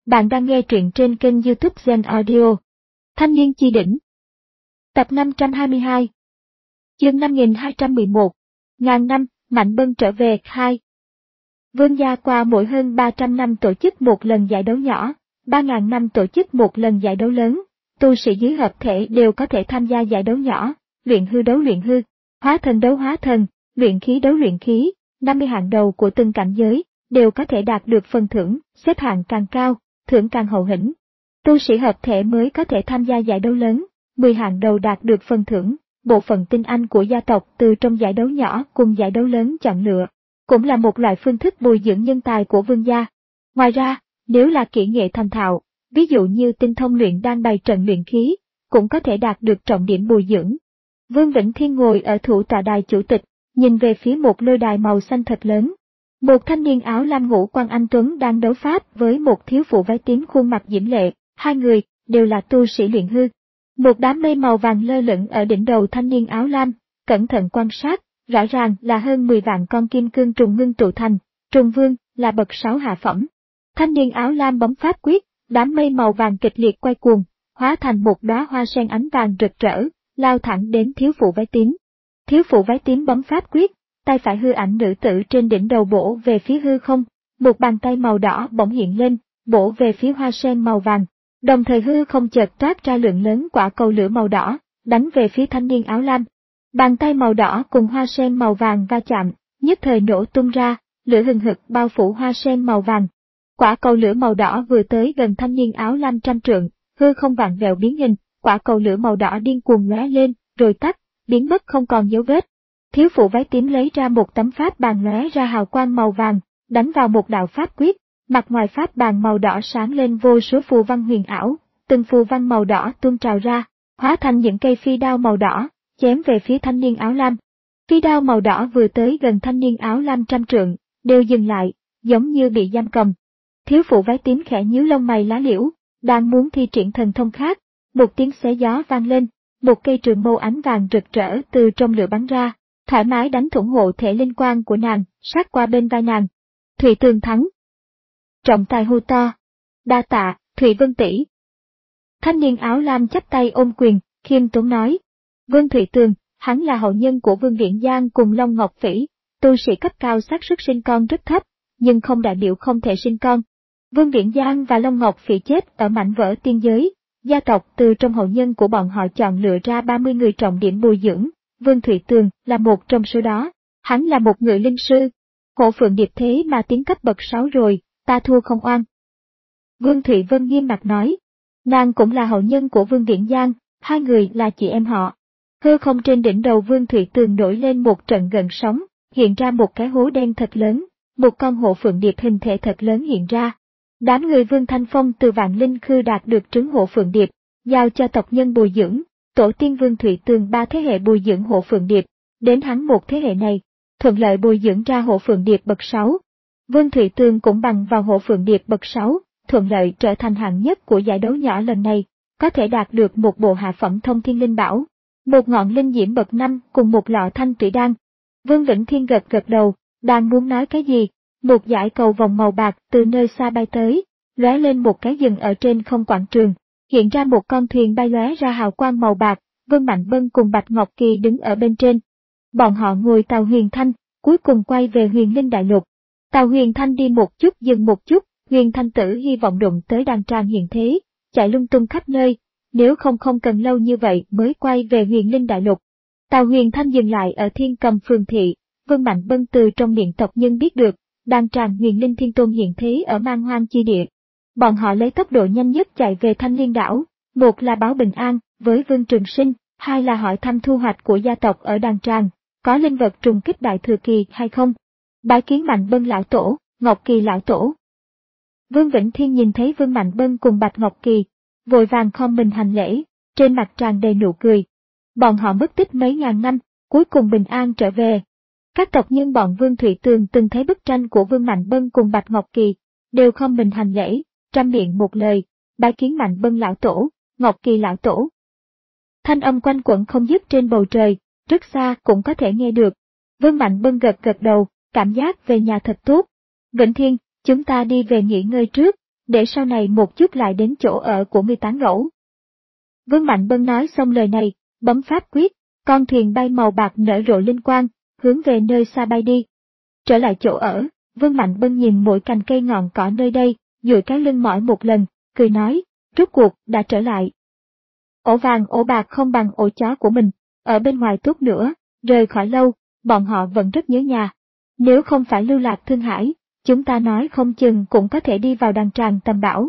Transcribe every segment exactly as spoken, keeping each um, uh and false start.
Bạn đang nghe truyện trên kênh YouTube Zen Audio. Thanh niên chi đỉnh. Tập năm trăm hai mươi hai. Chương năm nghìn hai trăm mười một. Ngàn năm, Mạnh Bân trở về hai. Vương gia qua mỗi hơn ba trăm năm tổ chức một lần giải đấu nhỏ, ba nghìn năm tổ chức một lần giải đấu lớn. Tu sĩ dưới hợp thể đều có thể tham gia giải đấu nhỏ, luyện hư đấu luyện hư, hóa thần đấu hóa thần, luyện khí đấu luyện khí, năm mươi hạng đầu của từng cảnh giới đều có thể đạt được phần thưởng, xếp hạng càng cao, thưởng càng hậu hĩnh. Tu sĩ hợp thể mới có thể tham gia giải đấu lớn, mười hạng đầu đạt được phần thưởng, bộ phận tinh anh của gia tộc từ trong giải đấu nhỏ cùng giải đấu lớn chọn lựa, cũng là một loại phương thức bồi dưỡng nhân tài của vương gia. Ngoài ra, nếu là kỹ nghệ thành thạo, ví dụ như tinh thông luyện đan bày trận luyện khí, cũng có thể đạt được trọng điểm bồi dưỡng. Vương Vĩnh Thiên ngồi ở thủ tọa đài chủ tịch, nhìn về phía một lôi đài màu xanh thật lớn. Một thanh niên áo lam ngũ quan anh tuấn đang đấu pháp với một thiếu phụ váy tím khuôn mặt diễm lệ, hai người đều là tu sĩ luyện hư. Một đám mây màu vàng lơ lửng ở đỉnh đầu thanh niên áo lam, cẩn thận quan sát, rõ ràng là hơn mười vạn con kim cương trùng ngưng tụ thành, trùng vương là bậc sáu hạ phẩm. Thanh niên áo lam bấm pháp quyết, đám mây màu vàng kịch liệt quay cuồng, hóa thành một đóa hoa sen ánh vàng rực rỡ, lao thẳng đến thiếu phụ váy tím. Thiếu phụ váy tím bấm pháp quyết, tay phải hư ảnh nữ tử trên đỉnh đầu bổ về phía hư không, một bàn tay màu đỏ bỗng hiện lên, bổ về phía hoa sen màu vàng. Đồng thời hư không chợt toát ra lượng lớn quả cầu lửa màu đỏ, đánh về phía thanh niên áo lam. Bàn tay màu đỏ cùng hoa sen màu vàng va chạm, nhất thời nổ tung ra, lửa hừng hực bao phủ hoa sen màu vàng. Quả cầu lửa màu đỏ vừa tới gần thanh niên áo lam trăm trượng, hư không vặn vẹo biến hình, quả cầu lửa màu đỏ điên cuồng lóe lên, rồi tắt, biến mất không còn dấu vết. Thiếu phụ váy tím lấy ra một tấm pháp bàn lóe ra hào quang màu vàng, đánh vào một đạo pháp quyết, mặt ngoài pháp bàn màu đỏ sáng lên vô số phù văn huyền ảo, từng phù văn màu đỏ tuôn trào ra, hóa thành những cây phi đao màu đỏ, chém về phía thanh niên áo lam. Phi đao màu đỏ vừa tới gần thanh niên áo lam trăm trượng, đều dừng lại, giống như bị giam cầm. Thiếu phụ váy tím khẽ nhíu lông mày lá liễu, đang muốn thi triển thần thông khác, một tiếng xé gió vang lên, một cây trường mâu ánh vàng rực rỡ từ trong lửa bắn ra, thoải mái đánh thủng hộ thể linh quang của nàng, sát qua bên vai nàng. Thụy Tường thắng. Trọng tài hô to. Đa tạ, Thụy Vân tỷ. Thanh niên áo lam chắp tay ôm quyền, khiêm tốn nói. Vương Thụy Tường, hắn là hậu nhân của Vương Viễn Giang cùng Long Ngọc Phỉ, tu sĩ cấp cao xác suất sinh con rất thấp, nhưng không đại biểu không thể sinh con. Vương Viễn Giang và Long Ngọc Phỉ chết ở mảnh vỡ tiên giới, gia tộc từ trong hậu nhân của bọn họ chọn lựa ra ba mươi người trọng điểm bồi dưỡng. Vương Thụy Tường là một trong số đó, hắn là một ngự linh sư. Hộ Phượng Điệp thế mà tiến cấp bậc sáu rồi, ta thua không oan. Vương Thụy Vân nghiêm mặt nói, nàng cũng là hậu nhân của Vương Viễn Giang, hai người là chị em họ. Hư không trên đỉnh đầu Vương Thụy Tường nổi lên một trận gợn sóng, hiện ra một cái hố đen thật lớn, một con hộ Phượng Điệp hình thể thật lớn hiện ra. Đám người Vương Thanh Phong từ Vạn Linh Khư đạt được trứng hộ Phượng Điệp, giao cho tộc nhân bồi dưỡng. Tổ tiên Vương Thụy Tường ba thế hệ bồi dưỡng hộ Phượng Điệp, đến hắn một thế hệ này, thuận lợi bồi dưỡng ra hộ Phượng Điệp bậc sáu. Vương Thụy Tường cũng bằng vào hộ Phượng Điệp bậc sáu, thuận lợi trở thành hạng nhất của giải đấu nhỏ lần này, có thể đạt được một bộ hạ phẩm thông thiên linh bảo, một ngọn linh diễm bậc năm cùng một lọ thanh tủy đan. Vương Vĩnh Thiên gật gật đầu, đang muốn nói cái gì, một dải cầu vòng màu bạc từ nơi xa bay tới, lóe lên một cái dừng ở trên không quảng trường. Hiện ra một con thuyền bay lóe ra hào quang màu bạc, Vương Mạnh Bân cùng Bạch Ngọc Kỳ đứng ở bên trên. Bọn họ ngồi tàu Huyền Thanh, cuối cùng quay về Huyền Linh Đại Lục. Tàu Huyền Thanh đi một chút dừng một chút, Huyền Thanh Tử hy vọng đụng tới đàn tràng hiện thế, chạy lung tung khắp nơi, nếu không không cần lâu như vậy mới quay về Huyền Linh Đại Lục. Tàu Huyền Thanh dừng lại ở Thiên Cầm Phường Thị, Vương Mạnh Bân từ trong miệng tộc nhân biết được, đàn tràng Huyền Linh Thiên Tôn hiện thế ở Man Hoang chi địa. Bọn họ lấy tốc độ nhanh nhất chạy về Thanh Liên đảo, một là báo bình an với Vương Trường Sinh, hai là hỏi thăm thu hoạch của gia tộc ở đàn tràng, có linh vật trùng kích đại thừa kỳ hay không. Bái kiến Mạnh Bân lão tổ, Ngọc Kỳ lão tổ. Vương Vĩnh Thiên nhìn thấy Vương Mạnh Bân cùng Bạch Ngọc Kỳ, vội vàng khom mình hành lễ, trên mặt tràn đầy nụ cười. Bọn họ mất tích mấy ngàn năm, cuối cùng bình an trở về. Các tộc nhân bọn Vương Thụy Tường từng thấy bức tranh của Vương Mạnh Bân cùng Bạch Ngọc Kỳ, đều khom mình hành lễ, trăm miệng một lời, bái kiến Mạnh Bân lão tổ, Ngọc Kỳ lão tổ. Thanh âm quanh quẩn không dứt trên bầu trời, rất xa cũng có thể nghe được. Vương Mạnh Bân gật gật đầu, cảm giác về nhà thật tốt. Vĩnh Thiên, chúng ta đi về nghỉ ngơi trước, để sau này một chút lại đến chỗ ở của ngươi tán gẫu. Vương Mạnh Bân nói xong lời này, bấm pháp quyết, con thuyền bay màu bạc nở rộ linh quang, hướng về nơi xa bay đi. Trở lại chỗ ở, Vương Mạnh Bân nhìn mỗi cành cây ngọn cỏ nơi đây, duỗi cái lưng mỏi một lần, cười nói, rốt cuộc đã trở lại. Ổ vàng ổ bạc không bằng ổ chó của mình, ở bên ngoài tốt nữa, rời khỏi lâu, bọn họ vẫn rất nhớ nhà. Nếu không phải lưu lạc Thương Hải, chúng ta nói không chừng cũng có thể đi vào đàn tràng tầm bảo.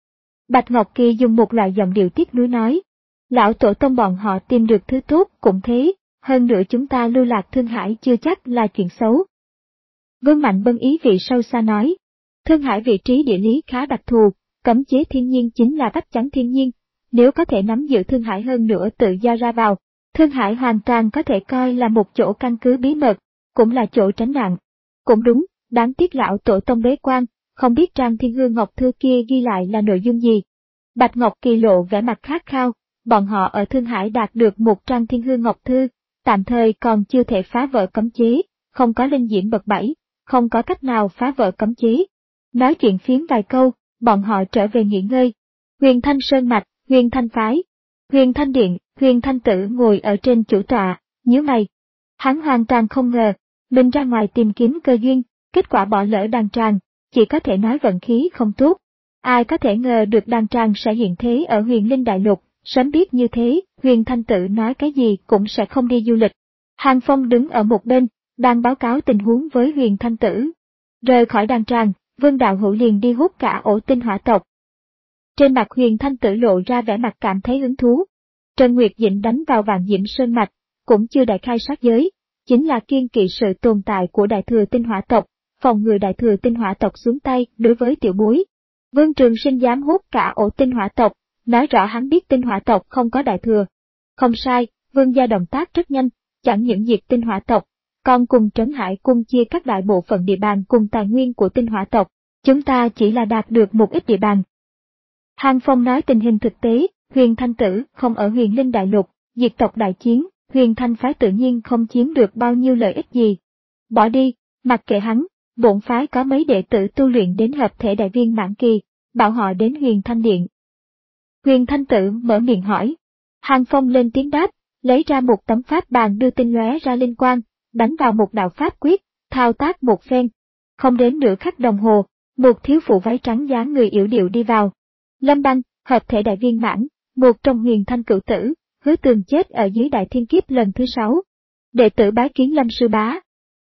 Bạch Ngọc Kỳ dùng một loại giọng điệu tiếc nuối nói, lão tổ tông bọn họ tìm được thứ tốt cũng thế, hơn nữa chúng ta lưu lạc Thương Hải chưa chắc là chuyện xấu. Vương Mạnh Bân ý vị sâu xa nói, Thương Hải vị trí địa lý khá đặc thù, cấm chế thiên nhiên chính là vách chắn thiên nhiên, nếu có thể nắm giữ Thương Hải hơn nữa tự do ra vào, Thương Hải hoàn toàn có thể coi là một chỗ căn cứ bí mật, cũng là chỗ tránh nạn. Cũng đúng, đáng tiếc lão tổ tông bế quan, không biết trang Thiên Hương Ngọc Thư kia ghi lại là nội dung gì. Bạch Ngọc Kỳ lộ vẻ mặt khát khao, bọn họ ở Thương Hải đạt được một trang Thiên Hương Ngọc Thư, tạm thời còn chưa thể phá vỡ cấm chế, không có linh diễm bậc bảy, không có cách nào phá vỡ cấm chế. Nói chuyện phiếm vài câu, bọn họ trở về nghỉ ngơi. Huyền Thanh Sơn Mạch, Huyền Thanh Phái, Huyền Thanh Điện, Huyền Thanh Tử ngồi ở trên chủ tọa, nhíu mày. Hắn hoàn toàn không ngờ, mình ra ngoài tìm kiếm cơ duyên, kết quả bỏ lỡ đàn tràng, chỉ có thể nói vận khí không tốt. Ai có thể ngờ được đàn tràng sẽ hiện thế ở Huyền Linh Đại Lục, sớm biết như thế, Huyền Thanh Tử nói cái gì cũng sẽ không đi du lịch. Hàng Phong đứng ở một bên, đang báo cáo tình huống với Huyền Thanh Tử. Rời khỏi đàn tràng, Vương Đạo Hữu liền đi hút cả ổ tinh hỏa tộc. Trên mặt Huyền Thanh Tử lộ ra vẻ mặt cảm thấy hứng thú. Trần Nguyệt Dĩnh đánh vào Vạn Diễm Sơn Mạch, cũng chưa đại khai sát giới, chính là kiêng kỵ sự tồn tại của Đại Thừa Tinh Hỏa tộc, phòng ngừa Đại Thừa Tinh Hỏa tộc xuống tay đối với tiểu bối. Vương Trường Sinh dám hút cả ổ Tinh Hỏa tộc, nói rõ hắn biết Tinh Hỏa tộc không có Đại Thừa. Không sai, Vương gia động tác rất nhanh, chẳng những diệt Tinh Hỏa tộc, còn cùng Trấn Hải cung chia các đại bộ phận địa bàn cùng tài nguyên của Tinh Hỏa tộc, chúng ta chỉ là đạt được một ít địa bàn. Hàng Phong nói tình hình thực tế, Huyền Thanh Tử không ở Huyền Linh Đại Lục, diệt tộc đại chiến, Huyền Thanh phái tự nhiên không chiếm được bao nhiêu lợi ích gì. Bỏ đi, mặc kệ hắn, bổn phái có mấy đệ tử tu luyện đến hợp thể đại viên mãn kỳ, bảo họ đến Huyền Thanh Điện. Huyền Thanh Tử mở miệng hỏi. Hàng Phong lên tiếng đáp, lấy ra một tấm pháp bàn đưa tinh lóe ra linh quang, đánh vào một đạo pháp quyết, thao tác một phen. Không đến nửa khắc đồng hồ, một thiếu phụ váy trắng dáng người yểu điệu đi vào. Lâm Băng, hợp thể đại viên mãn, một trong Huyền Thanh cửu tử, Hứa Tường chết ở dưới đại thiên kiếp lần thứ sáu. Đệ tử bái kiến Lâm sư bá.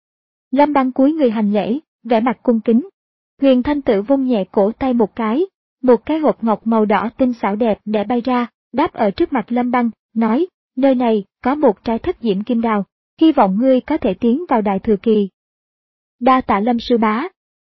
Lâm Băng cúi người hành lễ, vẻ mặt cung kính. Huyền Thanh Tử vung nhẹ cổ tay một cái, một cái hộp ngọc màu đỏ tinh xảo đẹp để bay ra, đáp ở trước mặt Lâm Băng, nói, nơi này có một trái thất diễm kim đào, hy vọng ngươi có thể tiến vào đại thừa kỳ. Đa tạ Lâm sư bá.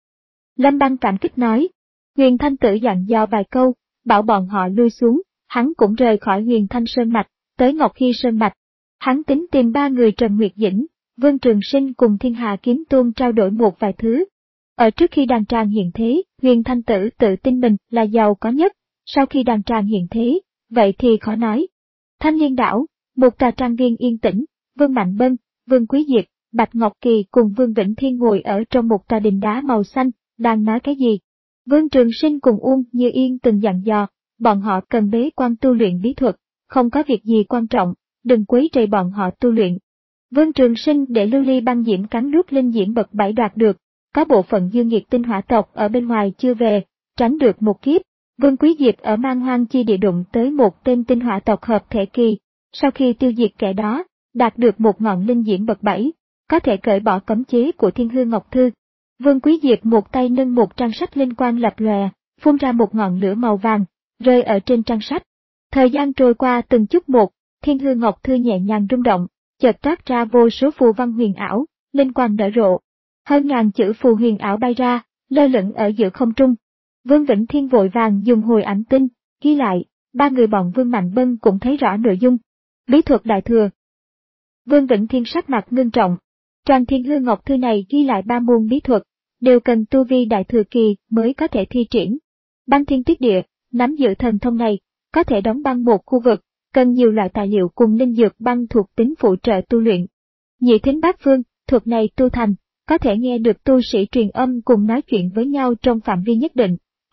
Lâm Băng cảm kích nói. Huyền Thanh Tử dặn dò vài câu, bảo bọn họ lui xuống, hắn cũng rời khỏi Huyền Thanh Sơn Mạch, tới Ngọc Hy Sơn Mạch. Hắn tính tìm ba người Trần Nguyệt Dĩnh, Vương Trường Sinh cùng Thiên Hà Kiếm Tôn trao đổi một vài thứ. Ở trước khi đàn tràng hiện thế, Huyền Thanh Tử tự tin mình là giàu có nhất, sau khi đàn tràng hiện thế, vậy thì khó nói. Thanh Liên Đảo, một tòa trang viên yên tĩnh, Vương Mạnh Bân, Vương Quý Diệt, Bạch Ngọc Kỳ cùng Vương Vĩnh Thiên ngồi ở trong một tòa đình đá màu xanh, đang nói cái gì. Vương Trường Sinh cùng Uông Như Yên từng dặn dò, bọn họ cần bế quan tu luyện bí thuật, không có việc gì quan trọng, đừng quấy rầy bọn họ tu luyện. Vương Trường Sinh để lưu ly băng diễm cắn nuốt linh diễm bậc bảy đoạt được, có bộ phận dương nhiệt tinh hỏa tộc ở bên ngoài chưa về, tránh được một kiếp. Vương Quý Diệp ở Man Hoang chi địa đụng tới một tên tinh hỏa tộc hợp thể kỳ, sau khi tiêu diệt kẻ đó, đạt được một ngọn linh diễm bậc bảy, có thể cởi bỏ cấm chế của Thiên Hương Ngọc Thư. Vương Quý Diệp một tay nâng một trang sách linh quang lập lòe, phun ra một ngọn lửa màu vàng, rơi ở trên trang sách. Thời gian trôi qua từng chút một, Thiên Hương Ngọc Thư nhẹ nhàng rung động, chợt toát ra vô số phù văn huyền ảo, linh quang nở rộ. Hơn ngàn chữ phù huyền ảo bay ra, lơ lửng ở giữa không trung. Vương Vĩnh Thiên vội vàng dùng hồi ảnh tinh, ghi lại, ba người bọn Vương Mạnh Bân cũng thấy rõ nội dung. Bí thuật đại thừa. Vương Vĩnh Thiên sắc mặt ngưng trọng. Tràng Thiên Hương Ngọc Thư này ghi lại ba môn bí thuật, đều cần tu vi đại thừa kỳ mới có thể thi triển. Băng thiên tuyết địa, nắm giữ thần thông này, có thể đóng băng một khu vực, cần nhiều loại tài liệu cùng linh dược băng thuộc tính phụ trợ tu luyện. Nhị thính bát phương, thuật này tu thành, có thể nghe được tu sĩ truyền âm cùng nói chuyện với nhau trong phạm vi nhất định,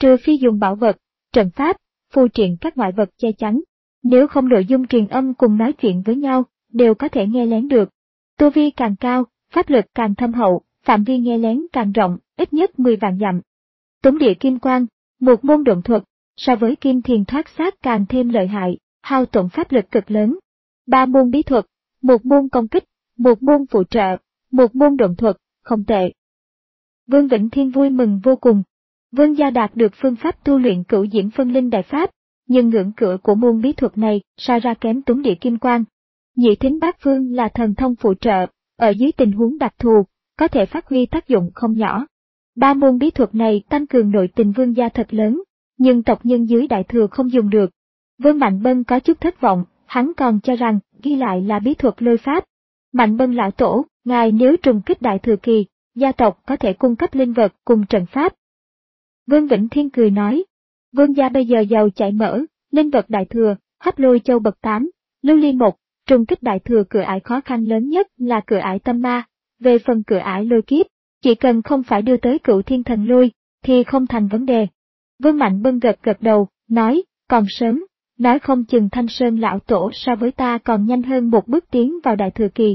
trừ phi dùng bảo vật, trận pháp, phù triện các ngoại vật che chắn. Nếu không nội dung truyền âm cùng nói chuyện với nhau, đều có thể nghe lén được. Tu vi càng cao, pháp lực càng thâm hậu, phạm vi nghe lén càng rộng, ít nhất mười vạn dặm. Tống địa kim quang, một môn độn thuật, so với kim thiền thoát xác càng thêm lợi hại, hao tổn pháp lực cực lớn. Ba môn bí thuật, một môn công kích, một môn phụ trợ, một môn độn thuật, không tệ. Vương Vĩnh Thiên vui mừng vô cùng. Vương gia đạt được phương pháp tu luyện cửu diễm phân linh đại pháp, nhưng ngưỡng cửa của môn bí thuật này so ra kém Tống địa kim quang. Nhị thính bát phương là thần thông phụ trợ, ở dưới tình huống đặc thù, có thể phát huy tác dụng không nhỏ. Ba môn bí thuật này tăng cường nội tình vương gia thật lớn, nhưng tộc nhân dưới đại thừa không dùng được. Vương Mạnh Bân có chút thất vọng, hắn còn cho rằng ghi lại là bí thuật lôi pháp. Mạnh Bân lão tổ, ngài nếu trùng kích đại thừa kỳ, gia tộc có thể cung cấp linh vật cùng trận pháp. Vương Vĩnh Thiên cười nói, vương gia bây giờ giàu chảy mỡ, linh vật đại thừa, hấp lôi châu bậc tám, lưu ly một, trùng kích đại thừa cửa ải khó khăn lớn nhất là cửa ải tâm ma, về phần cửa ải lôi kiếp, chỉ cần không phải đưa tới cửu thiên thần lôi, thì không thành vấn đề. Vương Mạnh Bân gật gật đầu, nói, còn sớm, nói không chừng Thanh Sơn lão tổ so với ta còn nhanh hơn một bước tiến vào đại thừa kỳ.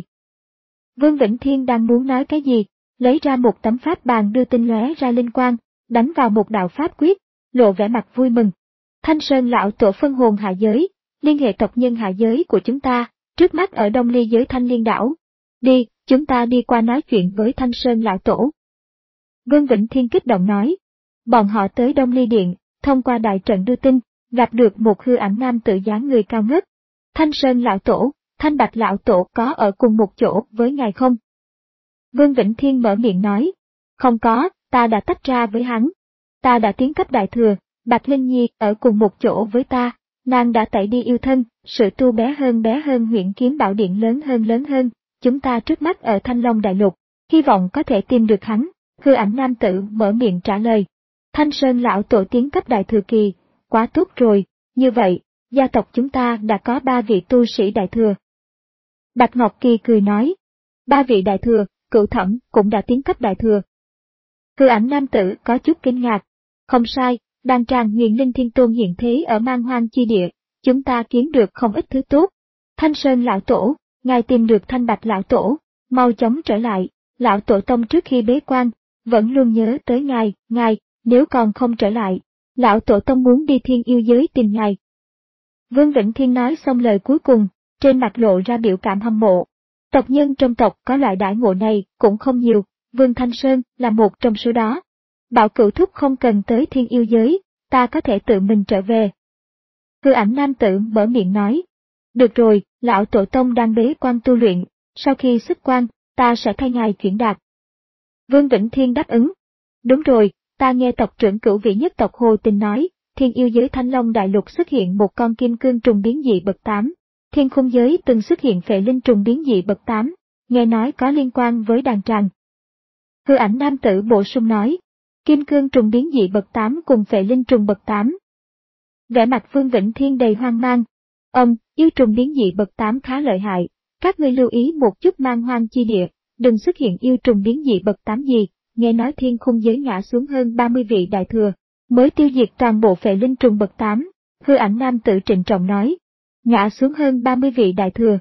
Vương Vĩnh Thiên đang muốn nói cái gì, lấy ra một tấm pháp bàn đưa tinh lóe ra linh quang, đánh vào một đạo pháp quyết, lộ vẻ mặt vui mừng. Thanh Sơn lão tổ phân hồn hạ giới, liên hệ tộc nhân hạ giới của chúng ta, trước mắt ở Đông Ly giới Thanh Liên đảo. Đi, chúng ta đi qua nói chuyện với Thanh Sơn lão tổ. Vương Vĩnh Thiên kích động nói. Bọn họ tới Đông Ly Điện, thông qua đại trận đưa tin, gặp được một hư ảnh nam tử dáng người cao ngất. Thanh Sơn lão tổ, Thanh Bạch lão tổ có ở cùng một chỗ với ngài không? Vương Vĩnh Thiên mở miệng nói. Không có, ta đã tách ra với hắn. Ta đã tiến cấp đại thừa, Bạch Linh Nhi ở cùng một chỗ với ta, nàng đã tẩy đi yêu thân, sự tu bé hơn bé hơn huyện kiếm bảo điện lớn hơn lớn hơn, chúng ta trước mắt ở Thanh Long Đại Lục, hy vọng có thể tìm được hắn. Hư ảnh nam tử mở miệng trả lời. Thanh Sơn lão tổ tiến cấp đại thừa kỳ, quá tốt rồi, như vậy, gia tộc chúng ta đã có ba vị tu sĩ đại thừa. Bạch Ngọc Kỳ cười nói, ba vị đại thừa, Cửu Thẩm cũng đã tiến cấp đại thừa. Hư ảnh nam tử có chút kinh ngạc, không sai, đan tràng Huyền Linh Thiên Tôn hiện thế ở Man Hoang chi địa, chúng ta kiếm được không ít thứ tốt. Thanh Sơn lão tổ, ngài tìm được Thanh Bạch lão tổ, mau chóng trở lại, lão tổ tông trước khi bế quan, vẫn luôn nhớ tới ngài, ngài, nếu còn không trở lại, lão tổ tông muốn đi thiên yêu giới tìm ngài. Vương Vĩnh Thiên nói xong lời cuối cùng, trên mặt lộ ra biểu cảm hâm mộ. Tộc nhân trong tộc có loại đãi ngộ này cũng không nhiều, Vương Thanh Sơn là một trong số đó. Bảo Cửu thúc không cần tới thiên yêu giới, ta có thể tự mình trở về. Hư ảnh nam tử mở miệng nói. Được rồi, lão tổ tông đang bế quan tu luyện, sau khi xuất quan, ta sẽ thay ngài chuyển đạt. Vương Vĩnh Thiên đáp ứng. Đúng rồi, ta nghe tộc trưởng cửu vị nhất tộc Hồ Tình nói, thiên yêu giới Thanh Long Đại Lục xuất hiện một con kim cương trùng biến dị bậc tám, thiên khung giới từng xuất hiện phệ linh trùng biến dị bậc tám, nghe nói có liên quan với đàn tràng. Hư ảnh nam tử bổ sung nói, kim cương trùng biến dị bậc tám cùng phệ linh trùng bậc tám. Vẻ mặt Vương Vĩnh Thiên đầy hoang mang. Ông, yêu trùng biến dị bậc tám khá lợi hại, các ngươi lưu ý một chút Man Hoang chi địa, đừng xuất hiện yêu trùng biến dị bậc tám gì, nghe nói thiên khung giới ngã xuống hơn ba mươi vị đại thừa, mới tiêu diệt toàn bộ phệ linh trùng bậc tám, hư ảnh nam tử trịnh trọng nói, ngã xuống hơn ba mươi vị đại thừa.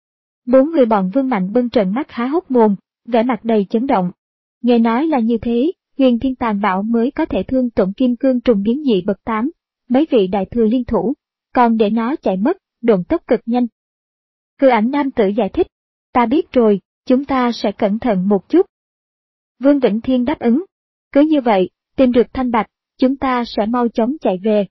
Bốn người bọn Vương Mạnh Bân trợn mắt há hốc mồm, vẻ mặt đầy chấn động. Nghe nói là như thế, Huyền Thiên Tàn Bảo mới có thể thương tổn kim cương trùng biến dị bậc tám, mấy vị đại thừa liên thủ, còn để nó chạy mất, độn tốc cực nhanh. Hư ảnh nam tử giải thích, ta biết rồi, chúng ta sẽ cẩn thận một chút. Vương Vĩnh Thiên đáp ứng, cứ như vậy, tìm được Thanh Bạch, chúng ta sẽ mau chóng chạy về.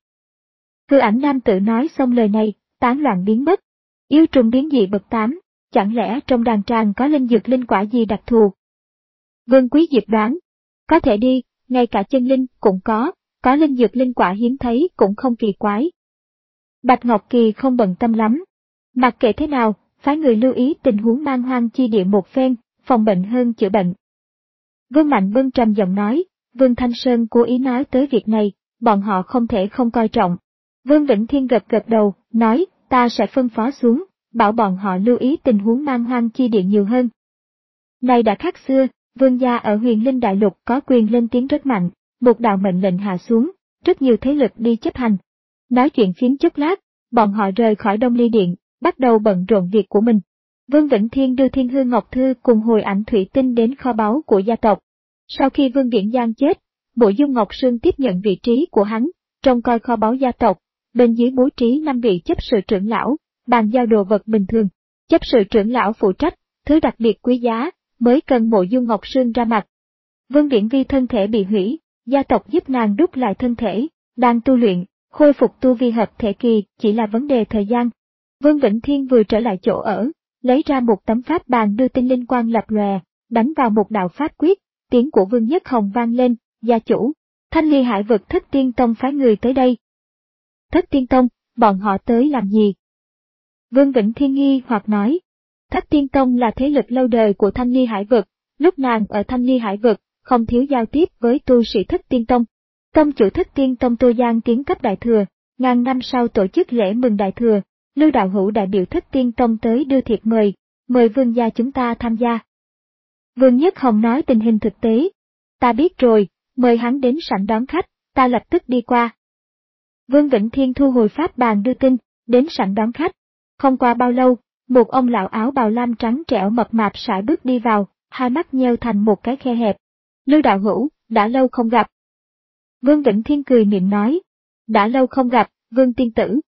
Hư ảnh nam tử nói xong lời này, tán loạn biến mất. Yêu trùng biến dị bậc tám, chẳng lẽ trong đàn tràng có linh dược linh quả gì đặc thù? Vương Quý Diệp đoán, có thể đi, ngay cả chân linh cũng có, có linh dược linh quả hiếm thấy cũng không kỳ quái. Bạch Ngọc Kỳ không bận tâm lắm. Mặc kệ thế nào, phái người lưu ý tình huống Man Hoang chi địa một phen, phòng bệnh hơn chữa bệnh. Vương Mạnh Bân trầm giọng nói, Vương Thanh Sơn cố ý nói tới việc này, bọn họ không thể không coi trọng. Vương Vĩnh Thiên gật gật đầu, nói, ta sẽ phân phó xuống, bảo bọn họ lưu ý tình huống Man Hoang chi địa nhiều hơn. Này đã khác xưa, Vương gia ở Huyền Linh Đại Lục có quyền lên tiếng rất mạnh, một đạo mệnh lệnh hạ xuống, rất nhiều thế lực đi chấp hành. Nói chuyện phiếm chốc lát, bọn họ rời khỏi Đông Ly Điện, bắt đầu bận rộn việc của mình. Vương Vĩnh Thiên đưa Thiên Hương Ngọc Thư cùng hồi ảnh thủy tinh đến kho báu của gia tộc. Sau khi Vương Viễn Giang chết, Mộ Dung Ngọc Sương tiếp nhận vị trí của hắn, trông coi kho báu gia tộc, bên dưới bố trí năm vị chấp sự trưởng lão, bàn giao đồ vật bình thường. Chấp sự trưởng lão phụ trách, thứ đặc biệt quý giá, mới cần Mộ Dung Ngọc Sương ra mặt. Vương Viễn Vi thân thể bị hủy, gia tộc giúp nàng đúc lại thân thể, đang tu luyện, khôi phục tu vi hợp thể kỳ chỉ là vấn đề thời gian. Vương Vĩnh Thiên vừa trở lại chỗ ở, lấy ra một tấm pháp bàn đưa tinh linh quang lập lòe, đánh vào một đạo pháp quyết, tiếng của Vương Nhất Hồng vang lên, gia chủ, Thanh Ly Hải vực Thất Tiên Tông phái người tới đây. Thất Tiên Tông, bọn họ tới làm gì? Vương Vĩnh Thiên nghi hoặc nói, Thất Tiên Tông là thế lực lâu đời của Thanh Ly Hải vực, lúc nàng ở Thanh Ly Hải vực, không thiếu giao tiếp với tu sĩ Thất Tiên Tông. Tông chủ Thất Tiên Tông Tô Giang tiến cấp đại thừa, ngàn năm sau tổ chức lễ mừng đại thừa, Lưu đạo hữu đại biểu Thất Tiên Tông tới đưa thiệp mời, mời vương gia chúng ta tham gia. Vương Nhất Hồng nói tình hình thực tế. Ta biết rồi, mời hắn đến sảnh đón khách, ta lập tức đi qua. Vương Vĩnh Thiên thu hồi pháp bàn đưa tin, đến sảnh đón khách. Không qua bao lâu, một ông lão áo bào lam trắng trẻo mập mạp sải bước đi vào, hai mắt nheo thành một cái khe hẹp. Lưu đạo hữu, đã lâu không gặp. Vương Vĩnh Thiên cười miệng nói, đã lâu không gặp, Vương tiên tử.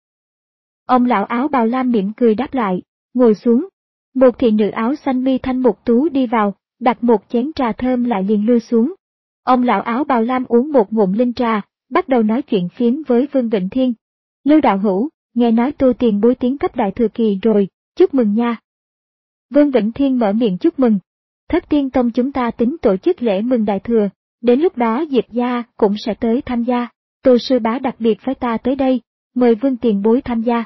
Ông lão áo bào lam mỉm cười đáp lại, ngồi xuống. Một thị nữ áo xanh mi thanh mục tú đi vào, đặt một chén trà thơm lại liền lui xuống. Ông lão áo bào lam uống một ngụm linh trà, bắt đầu nói chuyện phiếm với Vương Vĩnh Thiên. Lưu đạo hữu, nghe nói Tô tiền bối tiến cấp đại thừa kỳ rồi, chúc mừng nha. Vương Vĩnh Thiên mở miệng chúc mừng. Thất Tiên Tông chúng ta tính tổ chức lễ mừng đại thừa, đến lúc đó Diệp gia cũng sẽ tới tham gia. Tô sư bá đặc biệt phái ta tới đây, mời Vương tiền bối tham gia.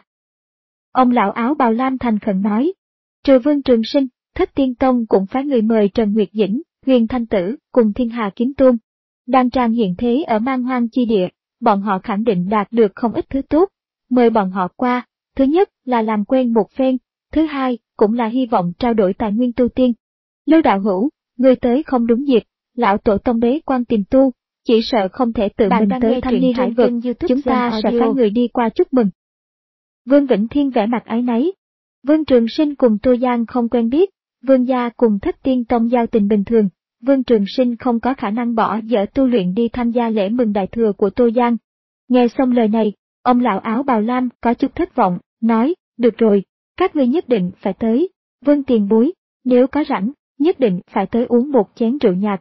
Ông lão áo bào lam thành khẩn nói, trừ Vương Trường Sinh, Thất Tiên Tông cũng phái người mời Trần Nguyệt Dĩnh, Huyền Thanh Tử cùng Thiên Hà Kiếm Tôn. Đang trang hiện thế ở man hoang chi địa, bọn họ khẳng định đạt được không ít thứ tốt, mời bọn họ qua, thứ nhất là làm quen một phen, thứ hai cũng là hy vọng trao đổi tài nguyên tu tiên. Lưu đạo hữu, người tới không đúng dịp, lão tổ tông bế quan tìm tu, chỉ sợ không thể tự mình tới Thanh Ly Hải vực, chúng ta sẽ phái người đi qua chúc mừng. Vương Vĩnh Thiên vẻ mặt áy náy. Vương Trường Sinh cùng Tô Giang không quen biết, Vương gia cùng Thất Tiên Tông giao tình bình thường, Vương Trường Sinh không có khả năng bỏ dở tu luyện đi tham gia lễ mừng đại thừa của Tô Giang. Nghe xong lời này, ông lão áo bào lam có chút thất vọng, nói, được rồi, các ngươi nhất định phải tới, Vương tiền bối, nếu có rảnh, nhất định phải tới uống một chén rượu nhạt.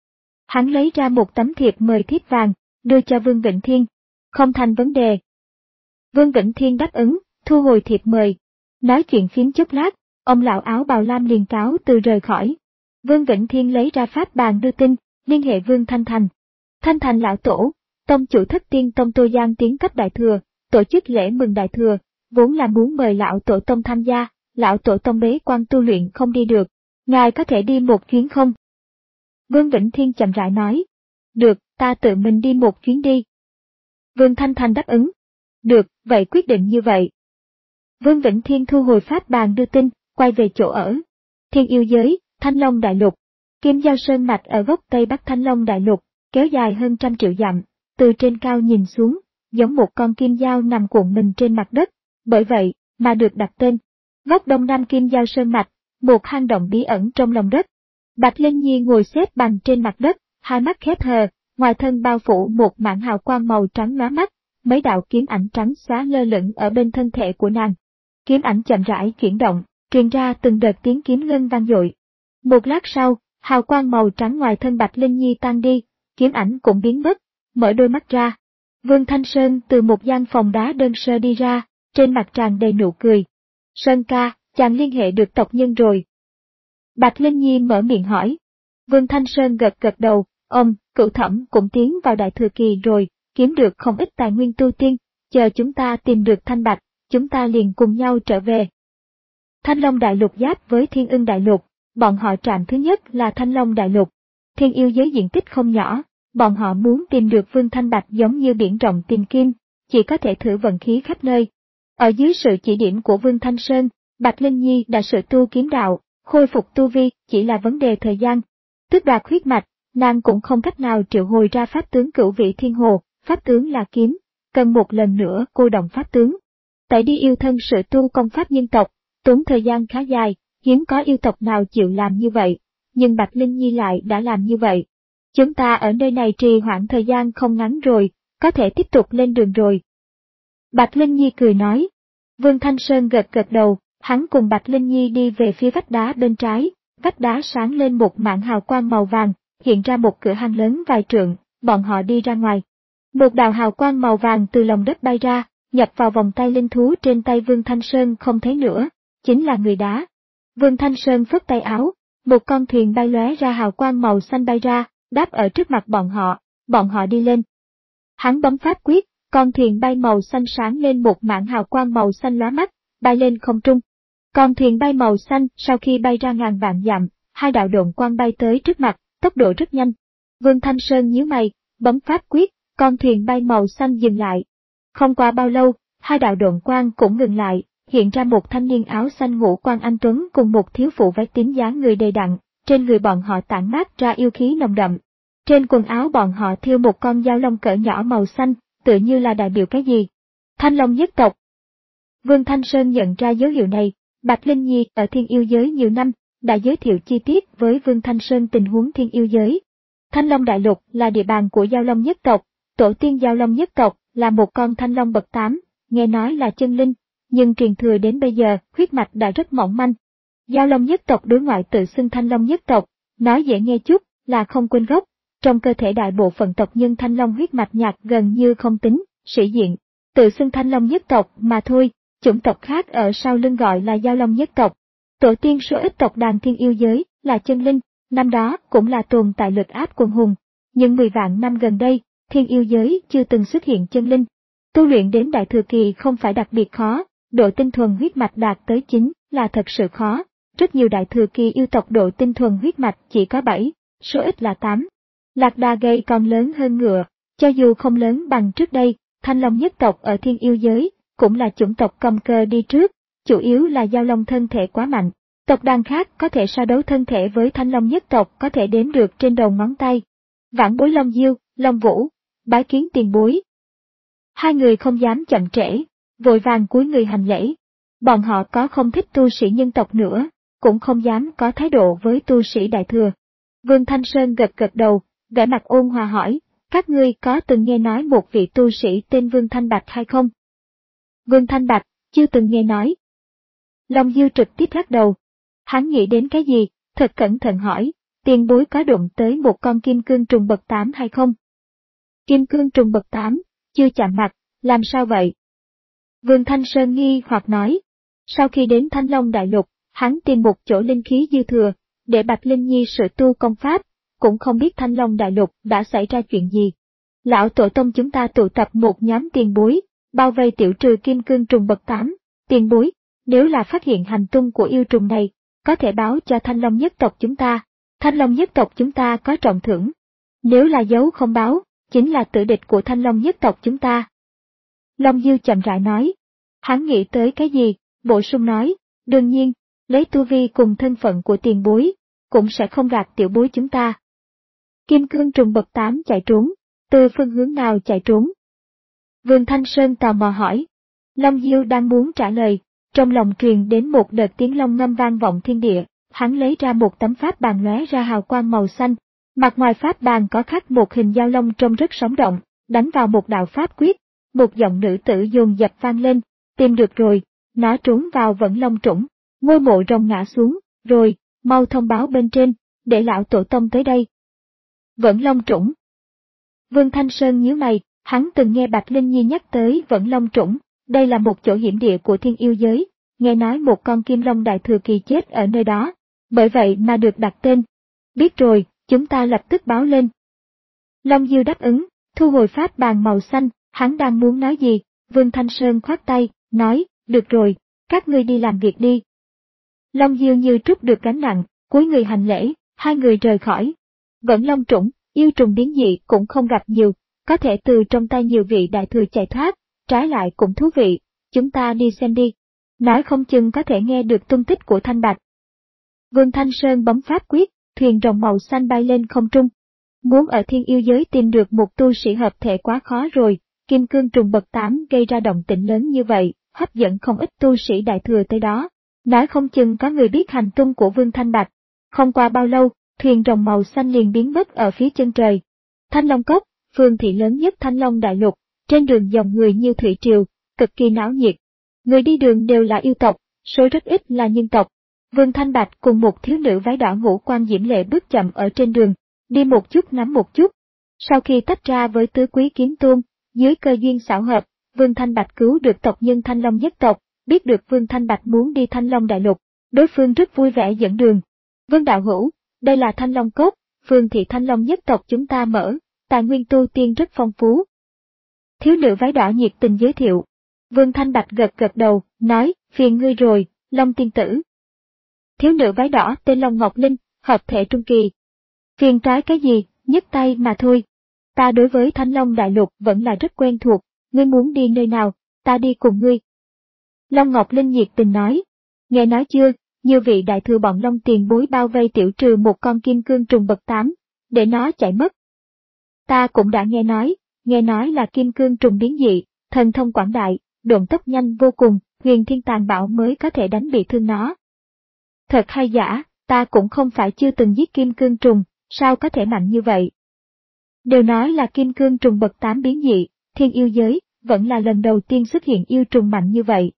Hắn lấy ra một tấm thiệp mời thiếp vàng, đưa cho Vương Vĩnh Thiên. Không thành vấn đề. Vương Vĩnh Thiên đáp ứng, thu hồi thiệp mời. Nói chuyện phiếm chốc lát, ông lão áo bào lam liền cáo từ rời khỏi. Vương Vĩnh Thiên lấy ra pháp bàn đưa tin, liên hệ Vương Thanh Thành. Thanh Thành lão tổ, tông chủ Thất Tiên Tông Tô Giang tiến cấp đại thừa, tổ chức lễ mừng đại thừa, vốn là muốn mời lão tổ tông tham gia, lão tổ tông bế quan tu luyện không đi được, ngài có thể đi một chuyến không? Vương Vĩnh Thiên chậm rãi nói, được, ta tự mình đi một chuyến đi. Vương Thanh Thành đáp ứng, được, vậy quyết định như vậy. Vương Vĩnh Thiên thu hồi pháp bàn đưa tin, quay về chỗ ở. Thiên yêu giới, Thanh Long Đại Lục. Kim Giao Sơn mạch ở góc Tây Bắc Thanh Long Đại Lục, kéo dài hơn trăm triệu dặm, từ trên cao nhìn xuống, giống một con kim dao nằm cuộn mình trên mặt đất, bởi vậy mà được đặt tên. Góc Đông Nam Kim Giao Sơn mạch, một hang động bí ẩn trong lòng đất. Bạch Linh Nhi ngồi xếp bằng trên mặt đất, hai mắt khép hờ, ngoài thân bao phủ một mảng hào quang màu trắng lóa mắt, mấy đạo kiếm ảnh trắng xóa lơ lửng ở bên thân thể của nàng. Kiếm ảnh chậm rãi chuyển động, truyền ra từng đợt tiếng kiếm ngân vang dội. Một lát sau, hào quang màu trắng ngoài thân Bạch Linh Nhi tan đi, kiếm ảnh cũng biến mất, mở đôi mắt ra. Vương Thanh Sơn từ một gian phòng đá đơn sơ đi ra, trên mặt tràn đầy nụ cười. Sơn ca, chàng liên hệ được tộc nhân rồi. Bạch Linh Nhi mở miệng hỏi. Vương Thanh Sơn gật gật đầu, ông, cửu thẩm cũng tiến vào đại thừa kỳ rồi, kiếm được không ít tài nguyên tu tiên, chờ chúng ta tìm được Thanh Bạch, chúng ta liền cùng nhau trở về. Thanh Long Đại Lục giáp với Thiên Ưng Đại Lục, bọn họ trạm thứ nhất là Thanh Long Đại Lục. Thiên yêu giới diện tích không nhỏ, bọn họ muốn tìm được Vương Thanh Bạch giống như biển rộng tìm kim, chỉ có thể thử vận khí khắp nơi. Ở dưới sự chỉ điểm của Vương Thanh Sơn, Bạch Linh Nhi đã sự tu kiếm đạo, khôi phục tu vi chỉ là vấn đề thời gian. Tước đoạt huyết mạch, nàng cũng không cách nào triệu hồi ra pháp tướng cửu vị thiên hồ, pháp tướng là kiếm, cần một lần nữa cô động pháp tướng. Tại đi yêu thân sự tu công pháp nhân tộc, tốn thời gian khá dài, hiếm có yêu tộc nào chịu làm như vậy, nhưng Bạch Linh Nhi lại đã làm như vậy. Chúng ta ở nơi này trì hoãn thời gian không ngắn rồi, có thể tiếp tục lên đường rồi. Bạch Linh Nhi cười nói. Vương Thanh Sơn gật gật đầu, hắn cùng Bạch Linh Nhi đi về phía vách đá bên trái, vách đá sáng lên một mảng hào quang màu vàng, hiện ra một cửa hang lớn vài trượng, bọn họ đi ra ngoài. Một đạo hào quang màu vàng từ lòng đất bay ra, nhập vào vòng tay linh thú trên tay Vương Thanh Sơn không thấy nữa, chính là người đá. Vương Thanh Sơn phất tay áo, một con thuyền bay lóe ra hào quang màu xanh bay ra, đáp ở trước mặt bọn họ, bọn họ đi lên. Hắn bấm pháp quyết, con thuyền bay màu xanh sáng lên một mảng hào quang màu xanh lóa mắt, bay lên không trung. Con thuyền bay màu xanh sau khi bay ra ngàn vạn dặm, hai đạo độn quang bay tới trước mặt, tốc độ rất nhanh. Vương Thanh Sơn nhíu mày, bấm pháp quyết, con thuyền bay màu xanh dừng lại. Không qua bao lâu, hai đạo độn quang cũng ngừng lại, hiện ra một thanh niên áo xanh ngũ quan anh tuấn cùng một thiếu phụ váy tím dáng người đầy đặn, trên người bọn họ tản mát ra yêu khí nồng đậm. Trên quần áo bọn họ thêu một con dao long cỡ nhỏ màu xanh, tựa như là đại biểu cái gì? Thanh Long nhất tộc. Vương Thanh Sơn nhận ra dấu hiệu này, Bạch Linh Nhi ở thiên yêu giới nhiều năm, đã giới thiệu chi tiết với Vương Thanh Sơn tình huống thiên yêu giới. Thanh Long Đại Lục là địa bàn của Dao Long nhất tộc, tổ tiên Dao Long nhất tộc là một con thanh long bậc tám, nghe nói là chân linh, nhưng truyền thừa đến bây giờ, huyết mạch đã rất mỏng manh. Dao Long nhất tộc đối ngoại tự xưng Thanh Long nhất tộc, nói dễ nghe chút là không quên gốc. Trong cơ thể đại bộ phận tộc nhân Thanh Long huyết mạch nhạt gần như không tính, sĩ diện, tự xưng Thanh Long nhất tộc mà thôi, chủng tộc khác ở sau lưng gọi là Dao Long nhất tộc. Tổ tiên số ít tộc đàn thiên yêu giới là chân linh, năm đó cũng là tồn tại lực áp quần hùng, nhưng mười vạn năm gần đây, thiên yêu giới chưa từng xuất hiện chân linh. Tu luyện đến đại thừa kỳ không phải đặc biệt khó, độ tinh thuần huyết mạch đạt tới chín là thật sự khó, rất nhiều đại thừa kỳ yêu tộc độ tinh thuần huyết mạch chỉ có bảy, số ít là tám. Lạc đà gầy còn lớn hơn ngựa, cho dù không lớn bằng trước đây, Thanh Long nhất tộc ở thiên yêu giới, cũng là chủng tộc cầm cờ đi trước, chủ yếu là Dao Long thân thể quá mạnh. Tộc đàn khác có thể so đấu thân thể với Thanh Long nhất tộc có thể đếm được trên đầu ngón tay. Vãn bối Long Diêu, Long Vũ, bái kiến tiền bối. Hai người không dám chậm trễ, vội vàng cúi người hành lễ. Bọn họ có không thích tu sĩ nhân tộc nữa, cũng không dám có thái độ với tu sĩ đại thừa. Vương Thanh Sơn gật gật đầu, vẻ mặt ôn hòa hỏi, các ngươi có từng nghe nói một vị tu sĩ tên Vương Thanh Bạch hay không? Vương Thanh Bạch, chưa từng nghe nói. Long Diêu trực tiếp lắc đầu. Hắn nghĩ đến cái gì, thật cẩn thận hỏi, tiền bối có đụng tới một con kim cương trùng bậc tám hay không? Kim cương trùng bậc tám, chưa chạm mặt, làm sao vậy? Vương Thanh Sơn nghi hoặc nói, sau khi đến Thanh Long Đại Lục, hắn tìm một chỗ linh khí dư thừa, để Bạch Linh Nhi sự tu công pháp, cũng không biết Thanh Long Đại Lục đã xảy ra chuyện gì. Lão tổ tông chúng ta tụ tập một nhóm tiền bối, bao vây tiểu trừ kim cương trùng bậc tám, tiền bối, nếu là phát hiện hành tung của yêu trùng này, có thể báo cho Thanh Long nhất tộc chúng ta, Thanh Long nhất tộc chúng ta có trọng thưởng. Nếu là giấu không báo, chính là tử địch của Thanh Long nhất tộc chúng ta. Long Diêu chậm rãi nói, hắn nghĩ tới cái gì, bổ sung nói, đương nhiên, lấy tu vi cùng thân phận của tiền bối, cũng sẽ không gạt tiểu bối chúng ta. Kim cương trùng bậc tám chạy trốn, từ phương hướng nào chạy trốn? Vương Thanh Sơn tò mò hỏi. Long Diêu đang muốn trả lời, trong lòng truyền đến một đợt tiếng long ngâm vang vọng thiên địa, hắn lấy ra một tấm pháp bàn lóe ra hào quang màu xanh, mặt ngoài pháp bàn có khắc một hình dao long trông rất sống động, đánh vào một đạo pháp quyết, một giọng nữ tử dồn dập vang lên, tìm được rồi, nó trốn vào vẫn long trũng, ngôi mộ rồng ngã xuống, rồi, mau thông báo bên trên, để lão tổ tông tới đây. Vẫn long trũng. Vương Thanh Sơn nhíu mày, hắn từng nghe Bạch Linh Nhi nhắc tới vẫn long trũng, đây là một chỗ hiểm địa của thiên yêu giới, nghe nói một con kim long đại thừa kỳ chết ở nơi đó, bởi vậy mà được đặt tên. Biết rồi, chúng ta lập tức báo lên. Long Diêu đáp ứng, thu hồi pháp bàn màu xanh, hắn đang muốn nói gì, Vương Thanh Sơn khoát tay, nói, được rồi, các ngươi đi làm việc đi. Long Diêu như trút được gánh nặng, cúi người hành lễ, hai người rời khỏi. Vẫn long trũng, yêu trùng biến dị cũng không gặp nhiều, có thể từ trong tay nhiều vị đại thừa chạy thoát, trái lại cũng thú vị, chúng ta đi xem đi. Nói không chừng có thể nghe được tung tích của Thanh Bạch. Vương Thanh Sơn bấm pháp quyết, thuyền rồng màu xanh bay lên không trung. muốn ở thiên yêu giới tìm được một tu sĩ hợp thể quá khó rồi, kim cương trùng bậc tám gây ra động tĩnh lớn như vậy, hấp dẫn không ít tu sĩ đại thừa tới đó. Nói không chừng có người biết hành tung của Vương Thanh Bạch. Không qua bao lâu, thuyền rồng màu xanh liền biến mất ở phía chân trời. Thanh Long Cốc, phương thị lớn nhất Thanh Long Đại Lục, trên đường dòng người như thủy triều, cực kỳ náo nhiệt. Người đi đường đều là yêu tộc, số rất ít là nhân tộc. Vương Thanh Bạch cùng một thiếu nữ váy đỏ ngũ quan diễm lệ bước chậm ở trên đường, đi một chút nắm một chút. Sau khi tách ra với tứ quý kiếm tôn, dưới cơ duyên xảo hợp, Vương Thanh Bạch cứu được tộc nhân Thanh Long nhất tộc, biết được Vương Thanh Bạch muốn đi Thanh Long Đại Lục, đối phương rất vui vẻ dẫn đường. Vương đạo hữu, đây là Thanh Long Cốc, phương thị Thanh Long nhất tộc chúng ta mở, tài nguyên tu tiên rất phong phú. Thiếu nữ váy đỏ nhiệt tình giới thiệu. Vương Thanh Bạch gật gật đầu, nói, phiền ngươi rồi, Long tiên tử. Thiếu nữ váy đỏ tên Long Ngọc Linh, hợp thể trung kỳ. Phiền trái cái gì, nhấc tay mà thôi. Ta đối với Thanh Long Đại Lục vẫn là rất quen thuộc, ngươi muốn đi nơi nào, ta đi cùng ngươi. Long Ngọc Linh nhiệt tình nói, nghe nói chưa, nhiều vị đại thừa bọn Long tiền bối bao vây tiểu trừ một con kim cương trùng bậc tám, để nó chạy mất. Ta cũng đã nghe nói, nghe nói là kim cương trùng biến dị, thần thông quảng đại, độn tốc nhanh vô cùng, huyền thiên tàn bạo mới có thể đánh bị thương nó. Thật hay giả, ta cũng không phải chưa từng giết kim cương trùng, sao có thể mạnh như vậy? Đều nói là kim cương trùng bậc tám biến dị, thiên yêu giới, vẫn là lần đầu tiên xuất hiện yêu trùng mạnh như vậy.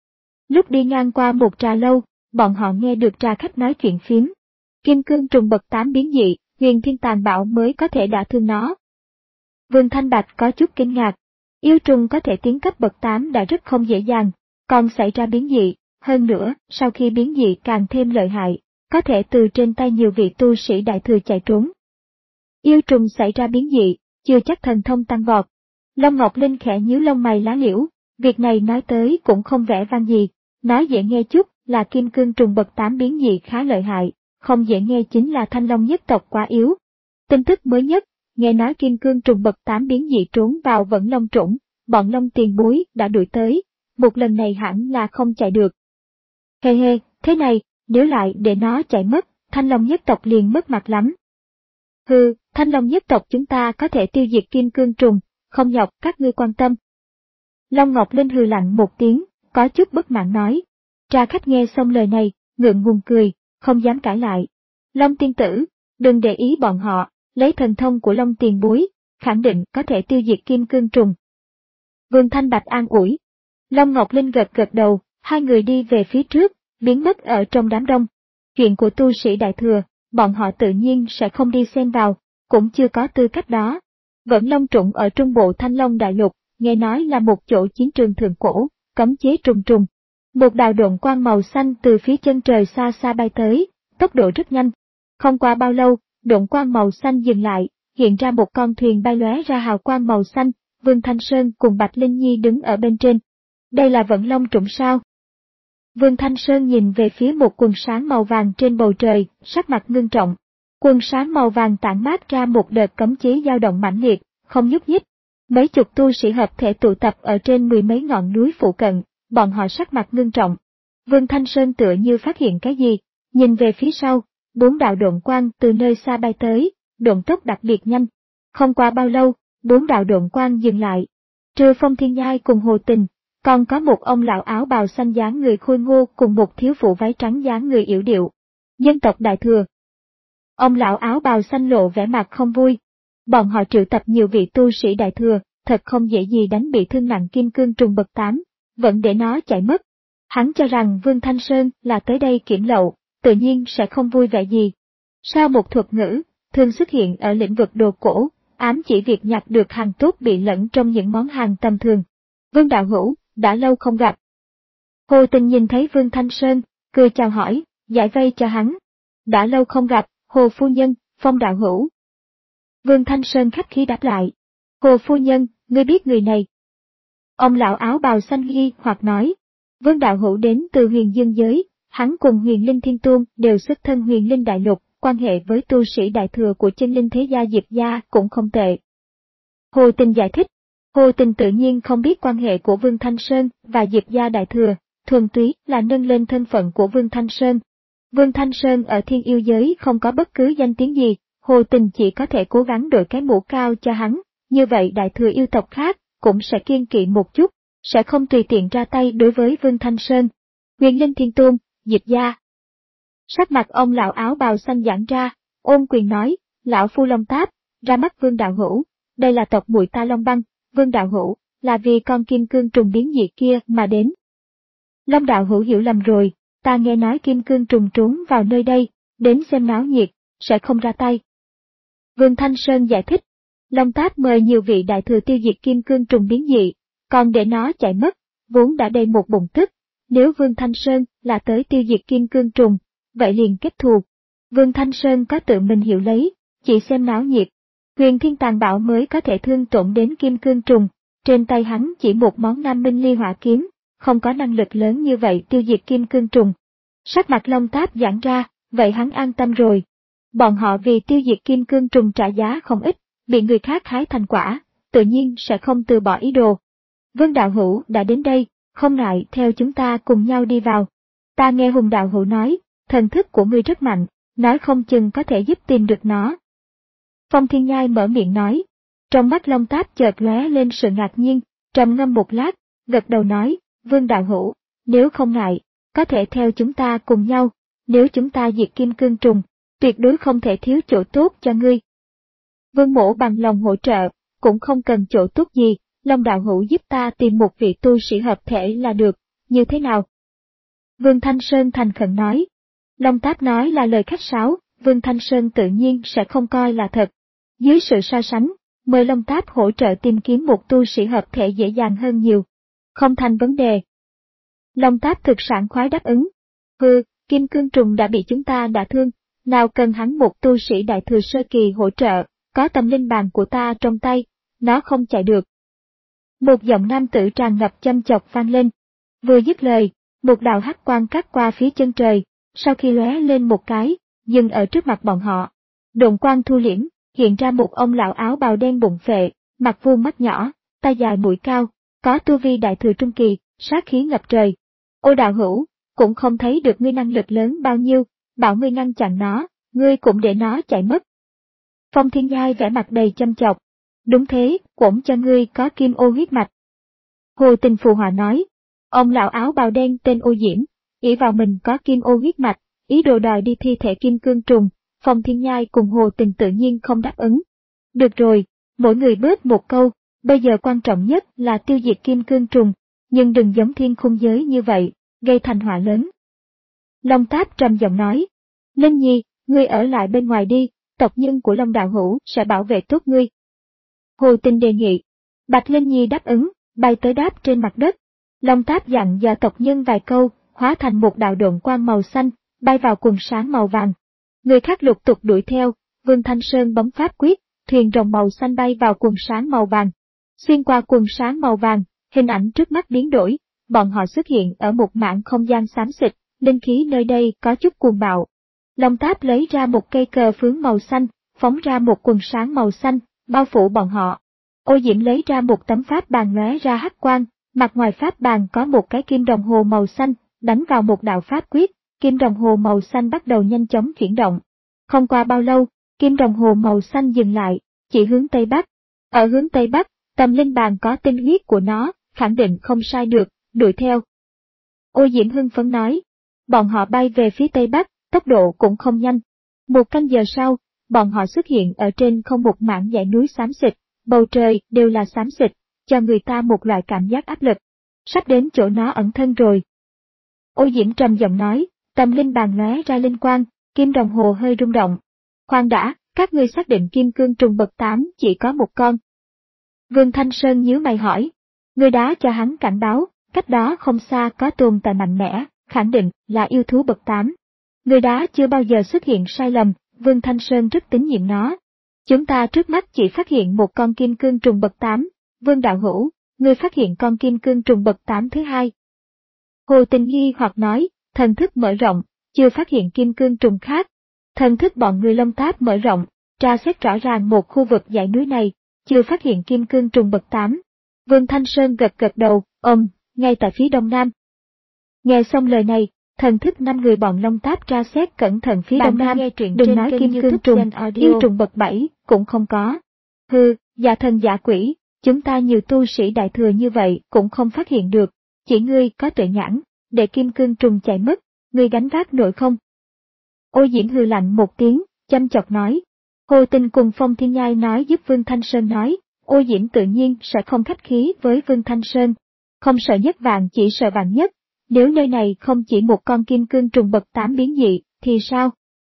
Lúc đi ngang qua một trà lâu, bọn họ nghe được trà khách nói chuyện phiếm. Kim cương trùng bậc tám biến dị, huyền thiên tàn bạo mới có thể đả thương nó. Vương Thanh Bạch có chút kinh ngạc. Yêu trùng có thể tiến cấp bậc tám đã rất không dễ dàng, còn xảy ra biến dị, hơn nữa, sau khi biến dị càng thêm lợi hại, có thể từ trên tay nhiều vị tu sĩ đại thừa chạy trốn. Yêu trùng xảy ra biến dị, chưa chắc thần thông tăng vọt. Long Ngọc Linh khẽ nhíu lông mày lá liễu, việc này nói tới cũng không vẻ vang gì, nói dễ nghe chút là kim cương trùng bậc tám biến dị khá lợi hại, không dễ nghe chính là Thanh Long nhất tộc quá yếu. Tin tức mới nhất, nghe nói kim cương trùng bậc tám biến dị trốn vào Vẫn Long Trũng, bọn Long tiền bối đã đuổi tới, một lần này hẳn là không chạy được. Hê hê, thế này, nếu lại để nó chạy mất, Thanh Long nhất tộc liền mất mặt lắm. Hừ, Thanh Long nhất tộc chúng ta có thể tiêu diệt kim cương trùng, không nhọc các ngươi quan tâm. Long Ngọc Linh hừ lạnh một tiếng, có chút bất mãn nói. Trà khách nghe xong lời này, ngượng ngùng cười, không dám cãi lại. Long tiên tử, đừng để ý bọn họ, lấy thần thông của Long tiền bối, khẳng định có thể tiêu diệt kim cương trùng. Vương Thanh Bạch an ủi. Long Ngọc Linh gật gật đầu, hai người đi về phía trước, biến mất ở trong đám đông. Chuyện của tu sĩ đại thừa, bọn họ tự nhiên sẽ không đi xen vào, cũng chưa có tư cách đó. Vẫn Long Trũng ở trung bộ Thanh Long Đại Lục, nghe nói là một chỗ chiến trường thượng cổ, cấm chế trùng trùng. Một đạo độn quang màu xanh từ phía chân trời xa xa bay tới, tốc độ rất nhanh. Không qua bao lâu, độn quang màu xanh dừng lại, hiện ra một con thuyền bay lóe ra hào quang màu xanh, Vương Thanh Sơn cùng Bạch Linh Nhi đứng ở bên trên. Đây là Vẫn Long Trũng sao? Vương Thanh Sơn nhìn về phía một quần sáng màu vàng trên bầu trời, sắc mặt ngưng trọng. Quần sáng màu vàng tản mát ra một đợt cấm chế dao động mãnh liệt, không nhúc nhích. Mấy chục tu sĩ hợp thể tụ tập ở trên mười mấy ngọn núi phụ cận, bọn họ sắc mặt ngưng trọng. Vương Thanh Sơn tựa như phát hiện cái gì, nhìn về phía sau, bốn đạo độn quang từ nơi xa bay tới, độn tốc đặc biệt nhanh. Không qua bao lâu, bốn đạo độn quang dừng lại. Trừ Phong Thiên Nhai cùng Hồ Tình, còn có một ông lão áo bào xanh dáng người khôi ngô cùng một thiếu phụ váy trắng dáng người yểu điệu. Dân tộc đại thừa. Ông lão áo bào xanh lộ vẻ mặt không vui. Bọn họ triệu tập nhiều vị tu sĩ đại thừa, thật không dễ gì đánh bị thương nặng kim cương trùng bậc tám, vẫn để nó chạy mất. Hắn cho rằng Vương Thanh Sơn là tới đây kiểm lậu, tự nhiên sẽ không vui vẻ gì. Sao một thuật ngữ, thường xuất hiện ở lĩnh vực đồ cổ, ám chỉ việc nhặt được hàng tốt bị lẫn trong những món hàng tầm thường. Vương đạo hữu, đã lâu không gặp. Hồ Tình nhìn thấy Vương Thanh Sơn, cười chào hỏi, giải vây cho hắn. Đã lâu không gặp, Hồ phu nhân, Phong đạo hữu. Vương Thanh Sơn khách khí đáp lại. Hồ phu nhân, ngươi biết người này. Ông lão áo bào xanh ghi hoặc nói. Vương đạo hữu đến từ huyền dương giới, hắn cùng huyền linh thiên tôn đều xuất thân huyền linh đại lục, quan hệ với tu sĩ đại thừa của chân linh thế gia Diệp gia cũng không tệ. Hồ Tình giải thích. Hồ Tình tự nhiên không biết quan hệ của Vương Thanh Sơn và Diệp gia đại thừa, thuần túy là nâng lên thân phận của Vương Thanh Sơn. Vương Thanh Sơn ở thiên yêu giới không có bất cứ danh tiếng gì, Hồ Tình chỉ có thể cố gắng đội cái mũ cao cho hắn, như vậy đại thừa yêu tộc khác cũng sẽ kiêng kỵ một chút, sẽ không tùy tiện ra tay đối với Vương Thanh Sơn. Huyền Linh Thiên Tôn, Diệp gia. Sắc mặt ông lão áo bào xanh giãn ra, ôm quyền nói, lão phu Long Táp, ra mắt Vương đạo hữu, đây là tộc muội ta Long Băng, Vương đạo hữu, là vì con kim cương trùng biến dị kia mà đến. Long đạo hữu hiểu lầm rồi, ta nghe nói kim cương trùng trốn vào nơi đây, đến xem náo nhiệt, sẽ không ra tay. Vương Thanh Sơn giải thích, Long Táp mời nhiều vị đại thừa tiêu diệt kim cương trùng biến dị, còn để nó chạy mất, vốn đã đầy một bụng tức, nếu Vương Thanh Sơn là tới tiêu diệt kim cương trùng, vậy liền kết thù. Vương Thanh Sơn có tự mình hiểu lấy, chỉ xem náo nhiệt. Huyền Thiên Tàn Bảo mới có thể thương tổn đến kim cương trùng, trên tay hắn chỉ một món Nam Minh Ly Hỏa kiếm, không có năng lực lớn như vậy tiêu diệt kim cương trùng. Sắc mặt Long Táp giãn ra, vậy hắn an tâm rồi. Bọn họ vì tiêu diệt kim cương trùng trả giá không ít, bị người khác hái thành quả, tự nhiên sẽ không từ bỏ ý đồ. Vương đạo hữu đã đến đây, không ngại theo chúng ta cùng nhau đi vào. Ta nghe Hùng đạo hữu nói, thần thức của ngươi rất mạnh, nói không chừng có thể giúp tìm được nó. Phong Thiên Nhai mở miệng nói, trong mắt Long Táp chợt lóe lên sự ngạc nhiên, trầm ngâm một lát, gật đầu nói, Vương đạo hữu, nếu không ngại, có thể theo chúng ta cùng nhau, nếu chúng ta diệt kim cương trùng, tuyệt đối không thể thiếu chỗ tốt cho ngươi. Vương Mỗ bằng lòng hỗ trợ, cũng không cần chỗ tốt gì, Long đạo hữu giúp ta tìm một vị tu sĩ hợp thể là được, như thế nào? Vương Thanh Sơn thành khẩn nói. Long Táp nói là lời khách sáo, Vương Thanh Sơn tự nhiên sẽ không coi là thật. Dưới sự so sánh, mời Long Táp hỗ trợ tìm kiếm một tu sĩ hợp thể dễ dàng hơn nhiều. Không thành vấn đề. Long Táp thực sảng khoái đáp ứng. Hừ, kim cương trùng đã bị chúng ta đả thương, nào cần hắn một tu sĩ đại thừa sơ kỳ hỗ trợ, có tâm linh bàn của ta trong tay, nó không chạy được. Một giọng nam tử tràn ngập châm chọc vang lên. Vừa dứt lời, một đạo hắc quang cắt qua phía chân trời, sau khi lóe lên một cái, dừng ở trước mặt bọn họ. Độn quang thu liễm, hiện ra một ông lão áo bào đen bụng phệ, mặt vuông mắt nhỏ, tay dài mũi cao, có tu vi đại thừa trung kỳ, sát khí ngập trời. Ô đạo hữu, cũng không thấy được ngươi năng lực lớn bao nhiêu, bảo ngươi ngăn chặn nó, ngươi cũng để nó chạy mất. Phong Thiên Nhai vẻ mặt đầy châm chọc. Đúng thế, cũng cho ngươi có kim ô huyết mạch. Hồ Tình phù hòa nói, ông lão áo bào đen tên Ô Diễm, ỷ vào mình có kim ô huyết mạch, ý đồ đòi đi thi thể kim cương trùng, Phong Thiên Nhai cùng Hồ Tình tự nhiên không đáp ứng. Được rồi, mỗi người bớt một câu, bây giờ quan trọng nhất là tiêu diệt kim cương trùng, nhưng đừng giống thiên khung giới như vậy, gây thành họa lớn. Long Táp trầm giọng nói, Linh Nhi, ngươi ở lại bên ngoài đi, tộc nhân của Long đạo hữu sẽ bảo vệ tốt ngươi. Hồ Tình đề nghị. Bạch Linh Nhi đáp ứng, bay tới đáp trên mặt đất. Long Táp dặn dò tộc nhân vài câu, hóa thành một đạo độn quang màu xanh, bay vào quần sáng màu vàng. Người khác lục tục đuổi theo, Vương Thanh Sơn bấm pháp quyết, thuyền rồng màu xanh bay vào quần sáng màu vàng. Xuyên qua quần sáng màu vàng, hình ảnh trước mắt biến đổi, bọn họ xuất hiện ở một mảng không gian xám xịt, linh khí nơi đây có chút cuồng bạo. Long Táp lấy ra một cây cờ phướng màu xanh, phóng ra một quần sáng màu xanh, bao phủ bọn họ. Ô Diễm lấy ra một tấm pháp bàn lóe ra hắc quang, mặt ngoài pháp bàn có một cái kim đồng hồ màu xanh, đánh vào một đạo pháp quyết, kim đồng hồ màu xanh bắt đầu nhanh chóng chuyển động. Không qua bao lâu, kim đồng hồ màu xanh dừng lại, chỉ hướng Tây Bắc. Ở hướng Tây Bắc, tâm linh bàn có tinh huyết của nó, khẳng định không sai được, đuổi theo. Ô Diễm hưng phấn nói, bọn họ bay về phía Tây Bắc, tốc độ cũng không nhanh. Một canh giờ sau, bọn họ xuất hiện ở trên không một mảng dãy núi xám xịt, bầu trời đều là xám xịt, cho người ta một loại cảm giác áp lực. Sắp đến chỗ nó ẩn thân rồi. Ô Diễm trầm giọng nói, tâm linh bàn lóe ra linh quang, kim đồng hồ hơi rung động. Khoan đã, các ngươi xác định kim cương trùng bậc tám chỉ có một con. Vương Thanh Sơn nhíu mày hỏi, người đó cho hắn cảnh báo, cách đó không xa có tồn tại mạnh mẽ, khẳng định là yêu thú bậc tám. Người đó chưa bao giờ xuất hiện sai lầm, Vương Thanh Sơn rất tín nhiệm nó. Chúng ta trước mắt chỉ phát hiện một con kim cương trùng bậc tám, Vương đạo hữu, ngươi phát hiện con kim cương trùng bậc tám thứ hai. Hồ Tình nghi hoặc nói, thần thức mở rộng, chưa phát hiện kim cương trùng khác. Thần thức bọn người Long Táp mở rộng, tra xét rõ ràng một khu vực dãy núi này, chưa phát hiện kim cương trùng bậc tám. Vương Thanh Sơn gật gật đầu, ôm, ngay tại phía đông nam. Nghe xong lời này, thần thức năm người bọn Long Táp tra xét cẩn thận phía Bạn đông nam, nghe truyện đừng trên nói kênh kim YouTube cương trùng, Gen Audio. yêu trùng bậc bảy, cũng không có. Hừ, dạ thần dạ quỷ, chúng ta nhiều tu sĩ đại thừa như vậy cũng không phát hiện được, chỉ ngươi có tuệ nhãn, để kim cương trùng chạy mất, ngươi gánh vác nổi không? Ô Diễm hừ lạnh một tiếng, chăm chọc nói. Hồ Tình cùng Phong Thiên Nhai nói giúp Vương Thanh Sơn nói, Ô Diễm tự nhiên sẽ không khách khí với Vương Thanh Sơn. Không sợ nhất vạn chỉ sợ vạn nhất, nếu nơi này không chỉ một con kim cương trùng bậc tám biến dị, thì sao?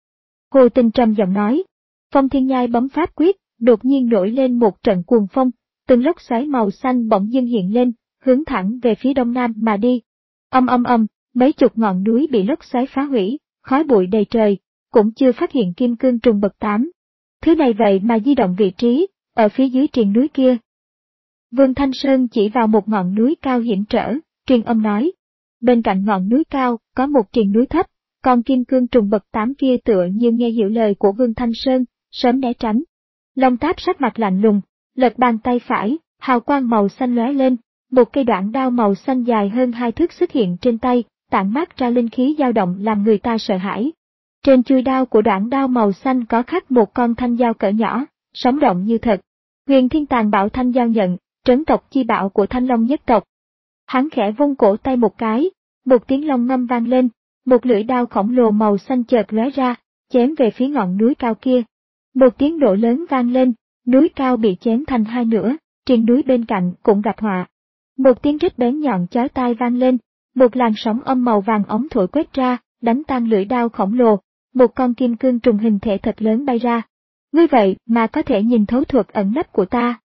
Hồ Tình trầm giọng nói. Phong Thiên Nhai bấm pháp quyết, đột nhiên nổi lên một trận cuồng phong, từng lốc xoáy màu xanh bỗng dưng hiện lên, hướng thẳng về phía đông nam mà đi. Âm âm âm, mấy chục ngọn núi bị lốc xoáy phá hủy, khói bụi đầy trời, cũng chưa phát hiện kim cương trùng bậc tám. Thứ này vậy mà di động vị trí, ở phía dưới triền núi kia. Vương Thanh Sơn chỉ vào một ngọn núi cao hiểm trở, truyền âm nói. Bên cạnh ngọn núi cao, có một triền núi thấp, còn kim cương trùng bậc tám kia tựa như nghe hiểu lời của Vương Thanh Sơn, sớm né tránh. Long Táp sắc mặt lạnh lùng, lật bàn tay phải, hào quang màu xanh lóe lên, một cây đoạn đao màu xanh dài hơn hai thước xuất hiện trên tay, tản mát ra linh khí dao động làm người ta sợ hãi. Trên chuôi đao của đoạn đao màu xanh có khắc một con thanh dao cỡ nhỏ, sống động như thật. Huyền Thiên Tàn Bảo thanh dao nhận, trấn tộc chi bảo của Thanh Long nhất tộc. Hắn khẽ vung cổ tay một cái, một tiếng long ngâm vang lên, một lưỡi đao khổng lồ màu xanh chợt lóe ra, chém về phía ngọn núi cao kia. Một tiếng nổ lớn vang lên, núi cao bị chém thành hai nửa, triền núi bên cạnh cũng gặp họa. Một tiếng rít bén nhọn chói tai vang lên, một làn sóng âm màu vàng ống thổi quét ra, đánh tan lưỡi đao khổng lồ, một con kim cương trùng hình thể thật lớn bay ra. Ngươi vậy mà có thể nhìn thấu thuật ẩn nấp của ta.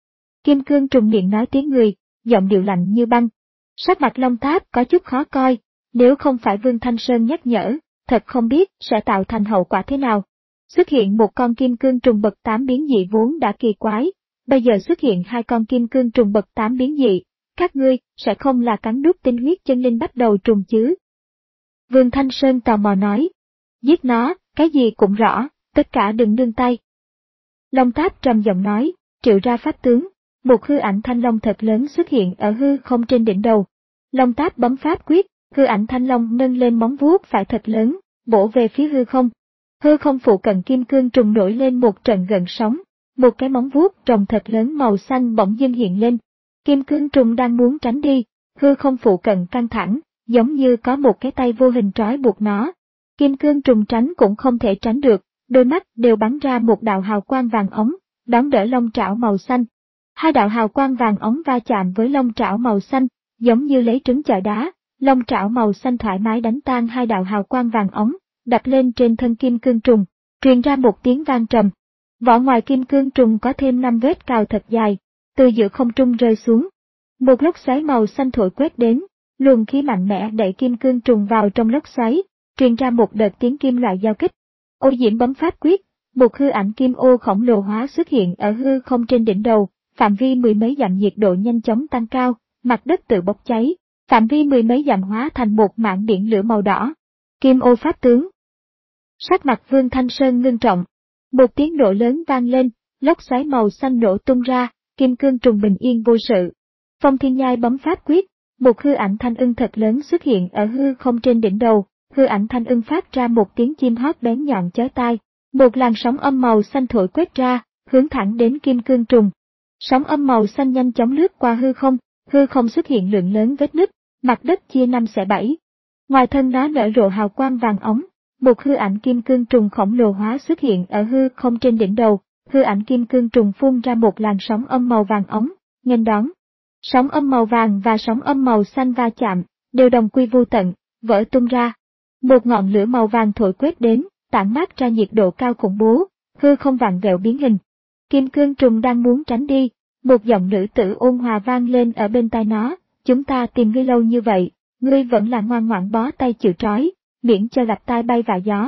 Kim cương trùng miệng nói tiếng người, giọng điệu lạnh như băng. Sắc mặt Long Táp có chút khó coi, nếu không phải Vương Thanh Sơn nhắc nhở, thật không biết sẽ tạo thành hậu quả thế nào. Xuất hiện một con kim cương trùng bậc tám biến dị vốn đã kỳ quái, bây giờ xuất hiện hai con kim cương trùng bậc tám biến dị, các ngươi sẽ không là cắn đút tinh huyết chân linh bắt đầu trùng chứ? Vương Thanh Sơn tò mò nói. Giết nó, cái gì cũng rõ, tất cả đừng nương tay. Long Táp trầm giọng nói, triệu ra pháp tướng, một hư ảnh thanh long thật lớn xuất hiện ở hư không trên đỉnh đầu. Long Táp bấm pháp quyết, hư ảnh thanh long nâng lên móng vuốt phải thật lớn, bổ về phía hư không. Hư không phụ cận kim cương trùng nổi lên một trận gợn sóng, một cái móng vuốt rồng thật lớn màu xanh bỗng dưng hiện lên. Kim cương trùng đang muốn tránh đi, hư không phụ cận căng thẳng, giống như có một cái tay vô hình trói buộc nó. Kim cương trùng tránh cũng không thể tránh được, đôi mắt đều bắn ra một đạo hào quang vàng ống, đón đỡ long trảo màu xanh. Hai đạo hào quang vàng ống va chạm với long trảo màu xanh, giống như lấy trứng chọi đá, long trảo màu xanh thoải mái đánh tan hai đạo hào quang vàng ống, đập lên trên thân kim cương trùng, truyền ra một tiếng vang trầm. Vỏ ngoài kim cương trùng có thêm năm vết cào thật dài, từ giữa không trung rơi xuống. Một lốc xoáy màu xanh thổi quét đến, luồng khí mạnh mẽ đẩy kim cương trùng vào trong lốc xoáy, truyền ra một đợt tiếng kim loại giao kích. Ô Diễm bấm pháp quyết, một hư ảnh kim ô khổng lồ hóa xuất hiện ở hư không trên đỉnh đầu, phạm vi mười mấy dặm nhiệt độ nhanh chóng tăng cao, mặt đất tự bốc cháy, phạm vi mười mấy dặm hóa thành một mảng biển lửa màu đỏ. Kim ô pháp tướng. Sắc mặt Vương Thanh Sơn ngưng trọng. Một tiếng nổ lớn vang lên, lốc xoáy màu xanh nổ tung ra, kim cương trùng bình yên vô sự. Phong Thiên Nhai bấm pháp quyết, một hư ảnh thanh ưng thật lớn xuất hiện ở hư không trên đỉnh đầu, hư ảnh thanh ưng phát ra một tiếng chim hót bén nhọn chói tai, một làn sóng âm màu xanh thổi quét ra, hướng thẳng đến kim cương trùng. Sóng âm màu xanh nhanh chóng lướt qua hư không, hư không xuất hiện lượng lớn vết nứt, mặt đất chia năm xẻ bảy. Ngoài thân nó nở rộ hào quang vàng ống, một hư ảnh kim cương trùng khổng lồ hóa xuất hiện ở hư không trên đỉnh đầu, hư ảnh kim cương trùng phun ra một làn sóng âm màu vàng ống, nghênh đón. Sóng âm màu vàng và sóng âm màu xanh va chạm, đều đồng quy vô tận, vỡ tung ra. Một ngọn lửa màu vàng thổi quét đến, tản mát ra nhiệt độ cao khủng bố, hư không vặn vẹo biến hình. Kim cương trùng đang muốn tránh đi, một giọng nữ tử ôn hòa vang lên ở bên tai nó, chúng ta tìm ngươi lâu như vậy, ngươi vẫn là ngoan ngoãn bó tay chịu trói, miễn cho gặp tai bay vạ gió.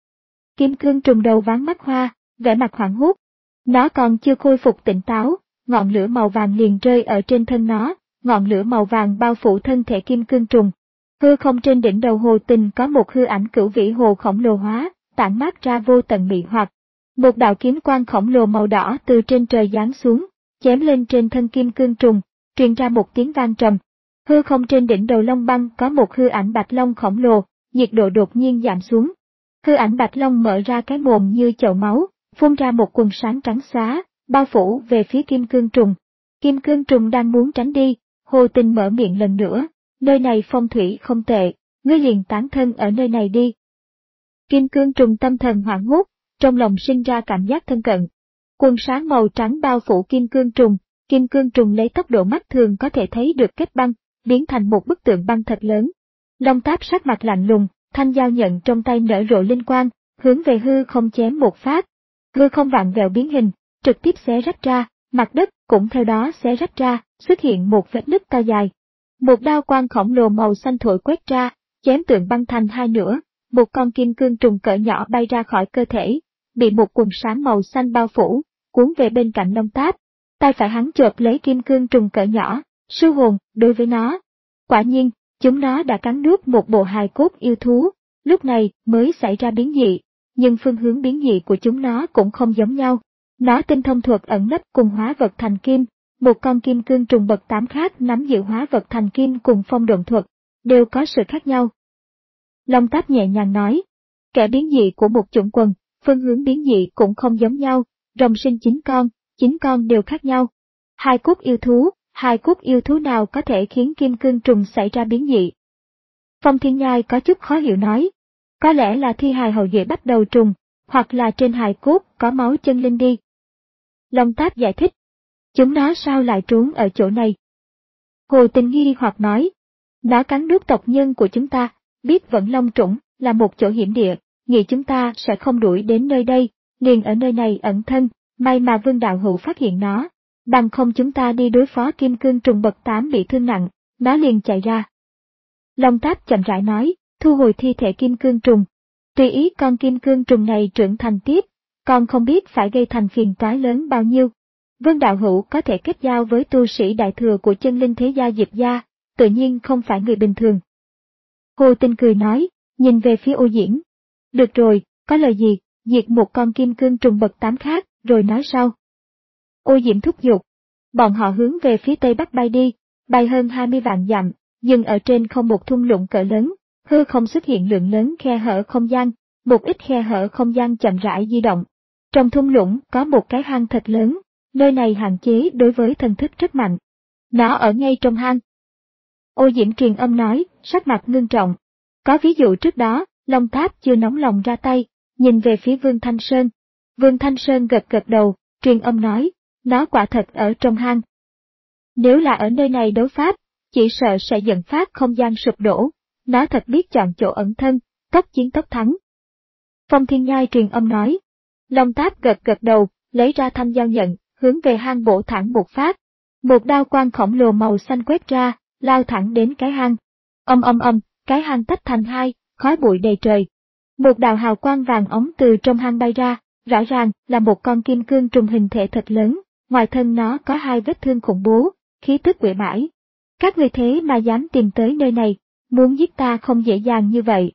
Kim cương trùng đầu ván mắt hoa, vẻ mặt hoảng hốt. Nó còn chưa khôi phục tỉnh táo, ngọn lửa màu vàng liền rơi ở trên thân nó, ngọn lửa màu vàng bao phủ thân thể kim cương trùng. Hư không trên đỉnh đầu Hồ Tình có một hư ảnh cửu vĩ hồ khổng lồ hóa, tản mát ra vô tận mị hoặc. Một đạo kiếm quang khổng lồ màu đỏ từ trên trời giáng xuống, chém lên trên thân kim cương trùng, truyền ra một tiếng vang trầm. Hư không trên đỉnh đầu Long Băng có một hư ảnh bạch long khổng lồ, nhiệt độ đột nhiên giảm xuống. Hư ảnh Bạch Long mở ra cái mồm như chậu máu, phun ra một quần sáng trắng xóa, bao phủ về phía Kim Cương Trùng. Kim Cương Trùng đang muốn tránh đi, Hồ Tình mở miệng lần nữa, nơi này phong thủy không tệ, ngươi liền tán thân ở nơi này đi. Kim Cương Trùng tâm thần hoảng hốt, trong lòng sinh ra cảm giác thân cận. Quần sáng màu trắng bao phủ Kim Cương Trùng, Kim Cương Trùng lấy tốc độ mắt thường có thể thấy được kết băng, biến thành một bức tượng băng thật lớn. Long Táp sắc mặt lạnh lùng, thanh dao nhận trong tay nở rộ linh quang, hướng về hư không chém một phát. Hư không vặn vẹo biến hình, trực tiếp xé rách ra, mặt đất cũng theo đó xé rách ra, xuất hiện một vết nứt to dài. Một đao quang khổng lồ màu xanh thổi quét ra, chém tượng băng thành hai nửa, một con kim cương trùng cỡ nhỏ bay ra khỏi cơ thể, bị một quần sáng màu xanh bao phủ, cuốn về bên cạnh Long Táp. Tay phải hắn chộp lấy kim cương trùng cỡ nhỏ, sư hồn đối với nó. Quả nhiên, chúng nó đã cắn nuốt một bộ hài cốt yêu thú, lúc này mới xảy ra biến dị, nhưng phương hướng biến dị của chúng nó cũng không giống nhau. Nó tinh thông thuật ẩn nấp cùng hóa vật thành kim, một con kim cương trùng bậc tám khác nắm giữ hóa vật thành kim cùng phong độn thuật, đều có sự khác nhau. Long Táp nhẹ nhàng nói, kẻ biến dị của một chủng quần, phương hướng biến dị cũng không giống nhau, rồng sinh chín con, chín con đều khác nhau. Hai cốt yêu thú, hai cốt yêu thú nào có thể khiến kim cương trùng xảy ra biến dị? Phong Thiên Nhai có chút khó hiểu nói, có lẽ là thi hài hậu duệ bắt đầu trùng, hoặc là trên hài cốt có máu chân linh đi. Long Táp giải thích, chúng nó sao lại trốn ở chỗ này? Hồ Tình nghi hoặc nói, nó cắn nuốt tộc nhân của chúng ta, biết Vẫn Long Trũng là một chỗ hiểm địa, nghĩ chúng ta sẽ không đuổi đến nơi đây, liền ở nơi này ẩn thân, may mà Vương Đạo Hữu phát hiện nó, bằng không chúng ta đi đối phó kim cương trùng bậc tám bị thương nặng, nó liền chạy ra. Long Táp chậm rãi nói, thu hồi thi thể kim cương trùng, tùy ý con kim cương trùng này trưởng thành tiếp, còn không biết phải gây thành phiền toái lớn bao nhiêu. Vương Đạo Hữu có thể kết giao với tu sĩ đại thừa của chân linh thế gia Diệp gia, tự nhiên không phải người bình thường. Hồ Tình cười nói, nhìn về phía Ô Diễm. Được rồi, có lời gì, diệt một con kim cương trùng bậc tám khác, rồi nói sau. Ô Diễm thúc giục. Bọn họ hướng về phía tây bắc bay đi, bay hơn hai mươi vạn dặm, dừng ở trên không một thung lũng cỡ lớn, hư không xuất hiện lượng lớn khe hở không gian, một ít khe hở không gian chậm rãi di động. Trong thung lũng có một cái hang thật lớn, nơi này hạn chế đối với thần thức rất mạnh. Nó ở ngay trong hang. Ô Diễm truyền âm nói, sắc mặt ngưng trọng. Có ví dụ trước đó, Long Táp chưa nóng lòng ra tay, nhìn về phía Vương Thanh Sơn. Vương Thanh Sơn gật gật đầu, truyền âm nói, nó quả thật ở trong hang. Nếu là ở nơi này đấu pháp, chỉ sợ sẽ dẫn phát không gian sụp đổ, nó thật biết chọn chỗ ẩn thân, tốc chiến tốc thắng. Phong Thiên Nhai truyền âm nói. Long Táp gật gật đầu, lấy ra thanh dao nhận, hướng về hang bổ thẳng một phát. Một đao quang khổng lồ màu xanh quét ra, lao thẳng đến cái hang. Âm âm âm, cái hang tách thành hai, khói bụi đầy trời. Một đạo hào quang vàng óng từ trong hang bay ra, rõ ràng là một con kim cương trùng hình thể thật lớn, ngoài thân nó có hai vết thương khủng bố, khí tức quỷ bãi. Các người thế mà dám tìm tới nơi này, muốn giết ta không dễ dàng như vậy.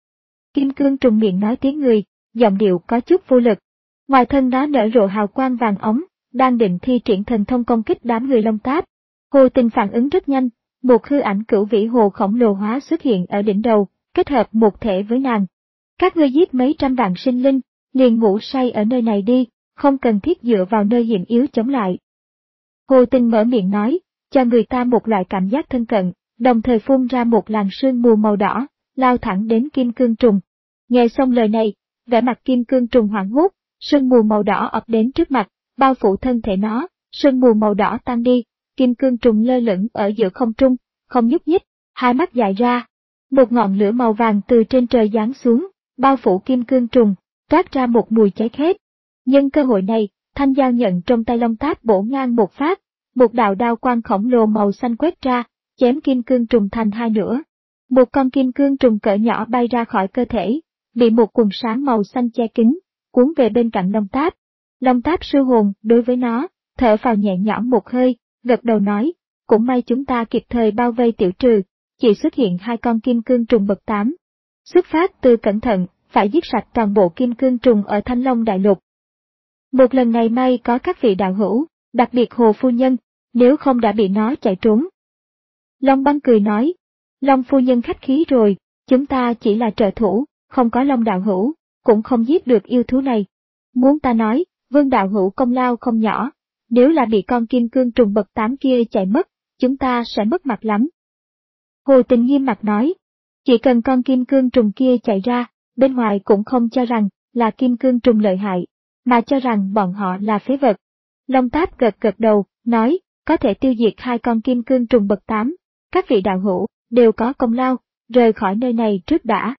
Kim cương trùng miệng nói tiếng người, giọng điệu có chút vô lực. Ngoài thân nó nở rộ hào quang vàng óng, đang định thi triển thần thông công kích đám người Long Táp. Hồ Tình phản ứng rất nhanh, một hư ảnh cửu vĩ hồ khổng lồ hóa xuất hiện ở đỉnh đầu, kết hợp một thể với nàng. Các ngươi giết mấy trăm vạn sinh linh, liền ngủ say ở nơi này đi, không cần thiết dựa vào nơi hiểm yếu chống lại. Hồ Tình mở miệng nói, cho người ta một loại cảm giác thân cận, đồng thời phun ra một làn sương mù màu đỏ, lao thẳng đến kim cương trùng. Nghe xong lời này, vẻ mặt kim cương trùng hoảng hốt, sương mù màu đỏ ập đến trước mặt, bao phủ thân thể nó, sương mù màu đỏ tan đi, kim cương trùng lơ lửng ở giữa không trung, không nhúc nhích, hai mắt dài ra. Một ngọn lửa màu vàng từ trên trời giáng xuống, bao phủ kim cương trùng, toát ra một mùi cháy khét. Nhân cơ hội này, thanh dao nhận trong tay Long Táp bổ ngang một phát, một đạo đao quang khổng lồ màu xanh quét ra, chém kim cương trùng thành hai nửa. Một con kim cương trùng cỡ nhỏ bay ra khỏi cơ thể, bị một quần sáng màu xanh che kín, cuốn về bên cạnh Long Táp. Long Táp sư hồn đối với nó, thở phào nhẹ nhõm một hơi, gật đầu nói, cũng may chúng ta kịp thời bao vây tiểu trừ, chỉ xuất hiện hai con kim cương trùng bậc tám. Xuất phát từ cẩn thận, phải giết sạch toàn bộ kim cương trùng ở Thanh Long Đại Lục. Một lần này may có các vị đạo hữu, đặc biệt Hồ Phu Nhân, nếu không đã bị nó chạy trốn. Long Băng cười nói, Long Phu Nhân khách khí rồi, Chúng ta chỉ là trợ thủ, không có Long đạo hữu, cũng không giết được yêu thú này. Muốn ta nói, Vương đạo hữu công lao không nhỏ, nếu là bị con kim cương trùng bậc tám kia chạy mất, chúng ta sẽ mất mặt lắm. Hồ Tình nghiêm mặt nói, chỉ cần con kim cương trùng kia chạy ra, bên ngoài cũng không cho rằng là kim cương trùng lợi hại, mà cho rằng bọn họ là phế vật. Long Táp gật gật đầu, nói, có thể tiêu diệt hai con kim cương trùng bậc tám, các vị đạo hữu đều có công lao, rời khỏi nơi này trước đã.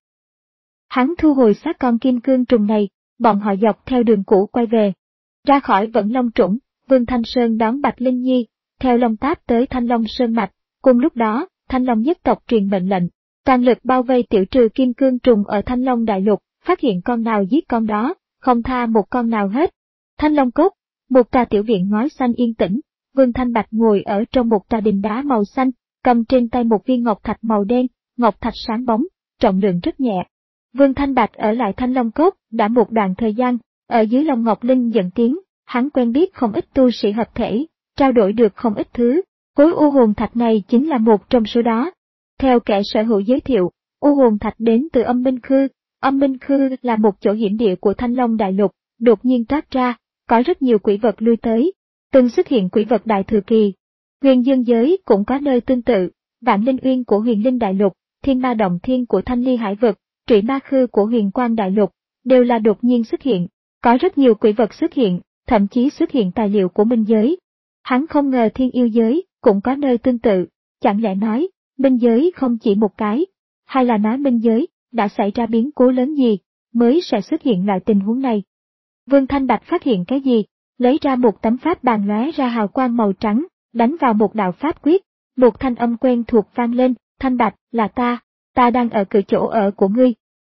Hắn thu hồi xác con kim cương trùng này, bọn họ dọc theo đường cũ quay về. Ra khỏi Vẫn Long Trũng, Vương Thanh Sơn đón Bạch Linh Nhi, theo Long Táp tới Thanh Long Sơn Mạch, cùng lúc đó, Thanh Long nhất tộc truyền mệnh lệnh, toàn lực bao vây tiểu trừ kim cương trùng ở Thanh Long Đại Lục, phát hiện con nào giết con đó, không tha một con nào hết. Thanh Long Cốt, một tòa tiểu viện ngói xanh yên tĩnh, Vương Thanh Bạch ngồi ở trong một tòa đình đá màu xanh, cầm trên tay một viên ngọc thạch màu đen, ngọc thạch sáng bóng, trọng lượng rất nhẹ. Vương Thanh Bạch ở lại Thanh Long Cốt đã một đoạn thời gian, ở dưới Long Ngọc Linh dẫn tiếng, hắn quen biết không ít tu sĩ hợp thể, trao đổi được không ít thứ, khối u hồn thạch này chính là một trong số đó. Theo kẻ sở hữu giới thiệu, u hồn thạch đến từ Âm Minh Khư, Âm Minh Khư là một chỗ hiểm địa của Thanh Long Đại Lục, đột nhiên toát ra, có rất nhiều quỷ vật lui tới, từng xuất hiện quỷ vật đại thừa kỳ. Huyền Dương giới cũng có nơi tương tự, Vạn Linh Uyên của Huyền Linh Đại Lục, Thiên Ma Động Thiên của Thanh Ly Hải Vực, Trụy Ma Khư của Huyền Quang Đại Lục, đều là đột nhiên xuất hiện, có rất nhiều quỷ vật xuất hiện, thậm chí xuất hiện tài liệu của Minh giới. Hắn không ngờ Thiên Yêu giới cũng có nơi tương tự, chẳng lẽ nói, Minh giới không chỉ một cái, hay là nói Minh giới đã xảy ra biến cố lớn gì, mới sẽ xuất hiện loại tình huống này. Vương Thanh Bạch phát hiện cái gì, lấy ra một tấm pháp bàn lóe ra hào quang màu trắng, đánh vào một đạo pháp quyết, một thanh âm quen thuộc vang lên, Thanh Bạch, là ta, ta đang ở cửa chỗ ở của ngươi.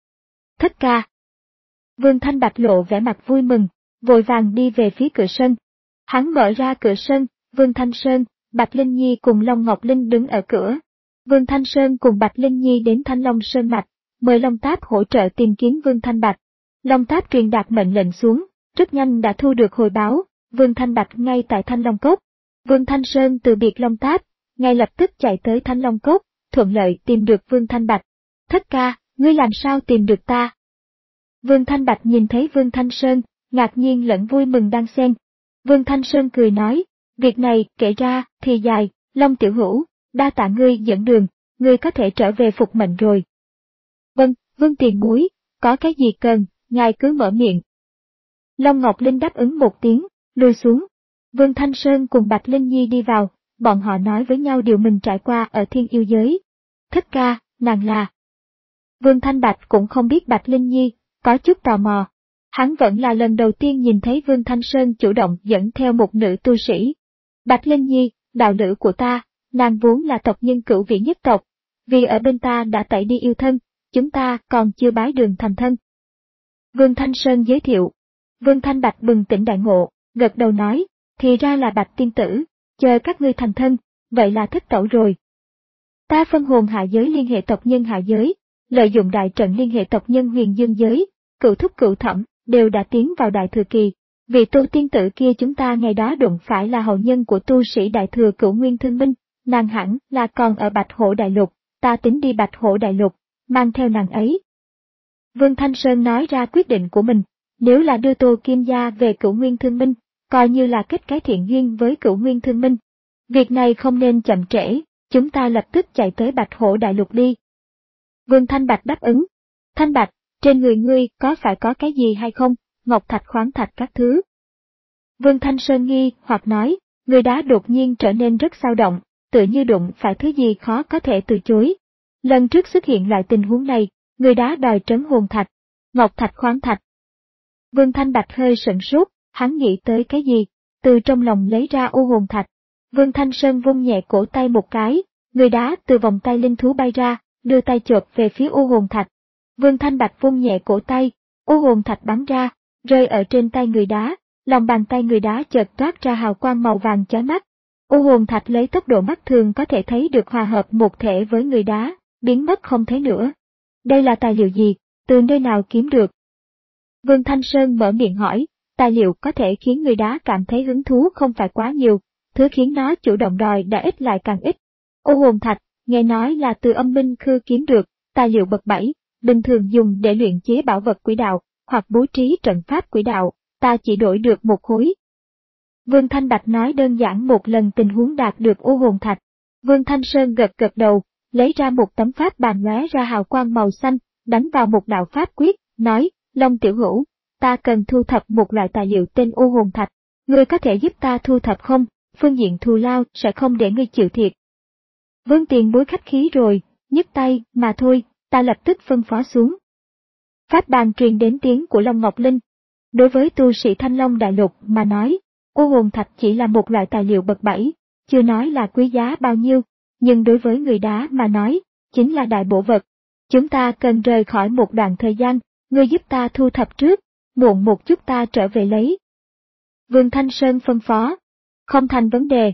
Thất ca. Vương Thanh Bạch lộ vẻ mặt vui mừng, vội vàng đi về phía cửa sân. Hắn mở ra cửa sân, Vương Thanh Sơn, Bạch Linh Nhi cùng Long Ngọc Linh đứng ở cửa. Vương Thanh Sơn cùng Bạch Linh Nhi đến Thanh Long Sơn Mạch, mời Long Táp hỗ trợ tìm kiếm Vương Thanh Bạch. Long Táp truyền đạt mệnh lệnh xuống, rất nhanh đã thu được hồi báo, Vương Thanh Bạch ngay tại Thanh Long Cốc. Vương Thanh Sơn từ biệt Long Táp, ngay lập tức chạy tới Thanh Long Cốc, thuận lợi tìm được Vương Thanh Bạch. Thất ca, ngươi làm sao tìm được ta? Vương Thanh Bạch nhìn thấy Vương Thanh Sơn, ngạc nhiên lẫn vui mừng đan xen. Vương Thanh Sơn cười nói, việc này kể ra thì dài, Long tiểu hữu, đa tạ ngươi dẫn đường, ngươi có thể trở về phục mệnh rồi. Vâng, Vương tiền bối, có cái gì cần, ngài cứ mở miệng. Long Ngọc Linh đáp ứng một tiếng, lùi xuống. Vương Thanh Sơn cùng Bạch Linh Nhi đi vào, bọn họ nói với nhau điều mình trải qua ở Thiên Yêu giới. Thất ca, nàng là. Vương Thanh Bạch cũng không biết Bạch Linh Nhi, có chút tò mò. Hắn vẫn là lần đầu tiên nhìn thấy Vương Thanh Sơn chủ động dẫn theo một nữ tu sĩ. Bạch Linh Nhi, đạo lữ của ta, nàng vốn là tộc nhân cửu vị nhất tộc, vì ở bên ta đã tẩy đi yêu thân, chúng ta còn chưa bái đường thành thân. Vương Thanh Sơn giới thiệu. Vương Thanh Bạch bừng tỉnh đại ngộ, gật đầu nói, thì ra là Bạch tiên tử, chờ các ngươi thành thân, vậy là thất tẩu rồi. Ta phân hồn hạ giới liên hệ tộc nhân hạ giới, lợi dụng đại trận liên hệ tộc nhân Huyền Dương giới, cửu thúc cửu thẩm, đều đã tiến vào đại thừa kỳ. Vị tu tiên tử kia chúng ta ngày đó đụng phải là hậu nhân của tu sĩ đại thừa Cửu Nguyên Thương Minh, nàng hẳn là còn ở Bạch Hổ Đại Lục, ta tính đi Bạch Hổ Đại Lục, mang theo nàng ấy. Vương Thanh Sơn nói ra quyết định của mình, nếu là đưa Tô Kim Gia về Cửu Nguyên Thương Minh, coi như là kết cái thiện duyên với Cửu Nguyên Thương Minh. Việc này không nên chậm trễ, chúng ta lập tức chạy tới Bạch Hổ Đại Lục đi. Vương Thanh Bạch đáp ứng. Thanh Bạch, trên người ngươi có phải có cái gì hay không, ngọc thạch khoáng thạch các thứ. Vương Thanh Sơn nghi hoặc nói, người đá đột nhiên trở nên rất sao động, tự như đụng phải thứ gì khó có thể từ chối. Lần trước xuất hiện loại tình huống này, người đá đòi trấn hồn thạch, ngọc thạch khoáng thạch. Vương Thanh Bạch hơi sửng sốt, hắn nghĩ tới cái gì, từ trong lòng lấy ra u hồn thạch. Vương Thanh Sơn vung nhẹ cổ tay một cái, người đá từ vòng tay linh thú bay ra, đưa tay chộp về phía u hồn thạch. Vương Thanh Bạch vung nhẹ cổ tay, u hồn thạch bắn ra, rơi ở trên tay người đá, lòng bàn tay người đá chợt toát ra hào quang màu vàng chói mắt. U hồn thạch lấy tốc độ mắt thường có thể thấy được hòa hợp một thể với người đá, biến mất không thấy nữa. Đây là tài liệu gì, từ nơi nào kiếm được? Vương Thanh Sơn mở miệng hỏi, tài liệu có thể khiến người đá cảm thấy hứng thú không phải quá nhiều, thứ khiến nó chủ động đòi đã ít lại càng ít. U hồn thạch, nghe nói là từ Âm Minh Khư kiếm được, tài liệu bậc bảy, bình thường dùng để luyện chế bảo vật quỷ đạo, hoặc bố trí trận pháp quỷ đạo, ta chỉ đổi được một khối. Vương Thanh Bạch nói đơn giản một lần tình huống đạt được u hồn thạch. Vương Thanh Sơn gật gật đầu, lấy ra một tấm pháp bàn lóe ra hào quang màu xanh, đánh vào một đạo pháp quyết, nói, Long tiểu hữu, ta cần thu thập một loại tài liệu tên u hồn thạch, ngươi có thể giúp ta thu thập không? Phương diện thù lao sẽ không để ngươi chịu thiệt. Vương tiền bối khách khí rồi, nhấc tay, mà thôi, ta lập tức phân phó xuống. Pháp bàn truyền đến tiếng của Long Ngọc Linh. Đối với tu sĩ Thanh Long Đại Lục mà nói, u hồn thạch chỉ là một loại tài liệu bậc bảy, chưa nói là quý giá bao nhiêu, nhưng đối với người đá mà nói, chính là đại bổ vật. Chúng ta cần rời khỏi một đoạn thời gian, ngươi giúp ta thu thập trước, muộn một chút ta trở về lấy. Vương Thanh Sơn phân phó. Không thành vấn đề.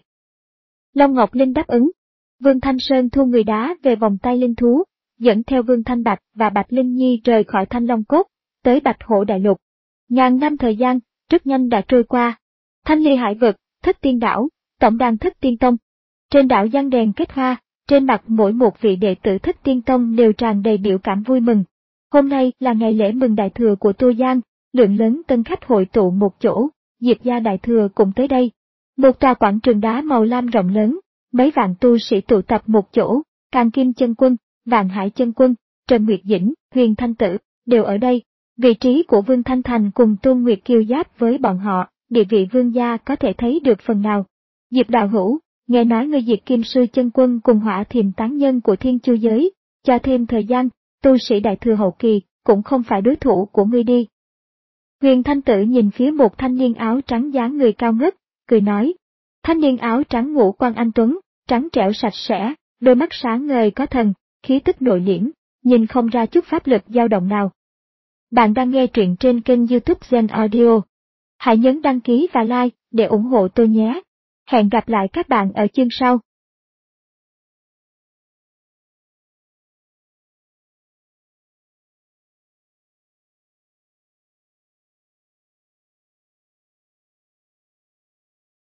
Long Ngọc Linh đáp ứng. Vương Thanh Sơn thu người đá về vòng tay linh thú, dẫn theo Vương Thanh Bạch và Bạch Linh Nhi rời khỏi Thanh Long Cốt, tới Bạch Hổ Đại Lục. Ngàn năm thời gian, rất nhanh đã trôi qua. Thanh Ly Hải Vực, Thất Tiên Đảo, Tổng đàn Thất Tiên Tông. Trên đảo giăng đèn kết hoa, trên mặt mỗi một vị đệ tử Thất Tiên Tông đều tràn đầy biểu cảm vui mừng. Hôm nay là ngày lễ mừng đại thừa của Tô Giang, lượng lớn tân khách hội tụ một chỗ, Diệp gia đại thừa cũng tới đây. Một tòa quảng trường đá màu lam rộng lớn, mấy vạn tu sĩ tụ tập một chỗ, Càn Kim Chân Quân, Vạn Hải Chân Quân, Trần Nguyệt Dĩnh, Huyền Thanh Tử, đều ở đây. Vị trí của Vương Thanh Thành cùng Tôn Nguyệt Kiêu giáp với bọn họ, địa vị vương gia có thể thấy được phần nào. Diệp đạo hữu, nghe nói ngươi diệt Kim Sư Chân Quân cùng Hỏa Thiềm tán nhân của Thiên Chu giới, cho thêm thời gian, tu sĩ đại thừa hậu kỳ, cũng không phải đối thủ của ngươi đi. Huyền Thanh Tử nhìn phía một thanh niên áo trắng dáng người cao ngất, cười nói. Thanh niên áo trắng ngũ quan anh tuấn, trắng trẻo sạch sẽ, đôi mắt sáng ngời có thần, khí tức nội liễm, nhìn không ra chút pháp lực dao động nào. Bạn đang nghe truyện trên kênh YouTube Zen Audio. Hãy nhấn đăng ký và like để ủng hộ tôi nhé. Hẹn gặp lại các bạn ở chương sau.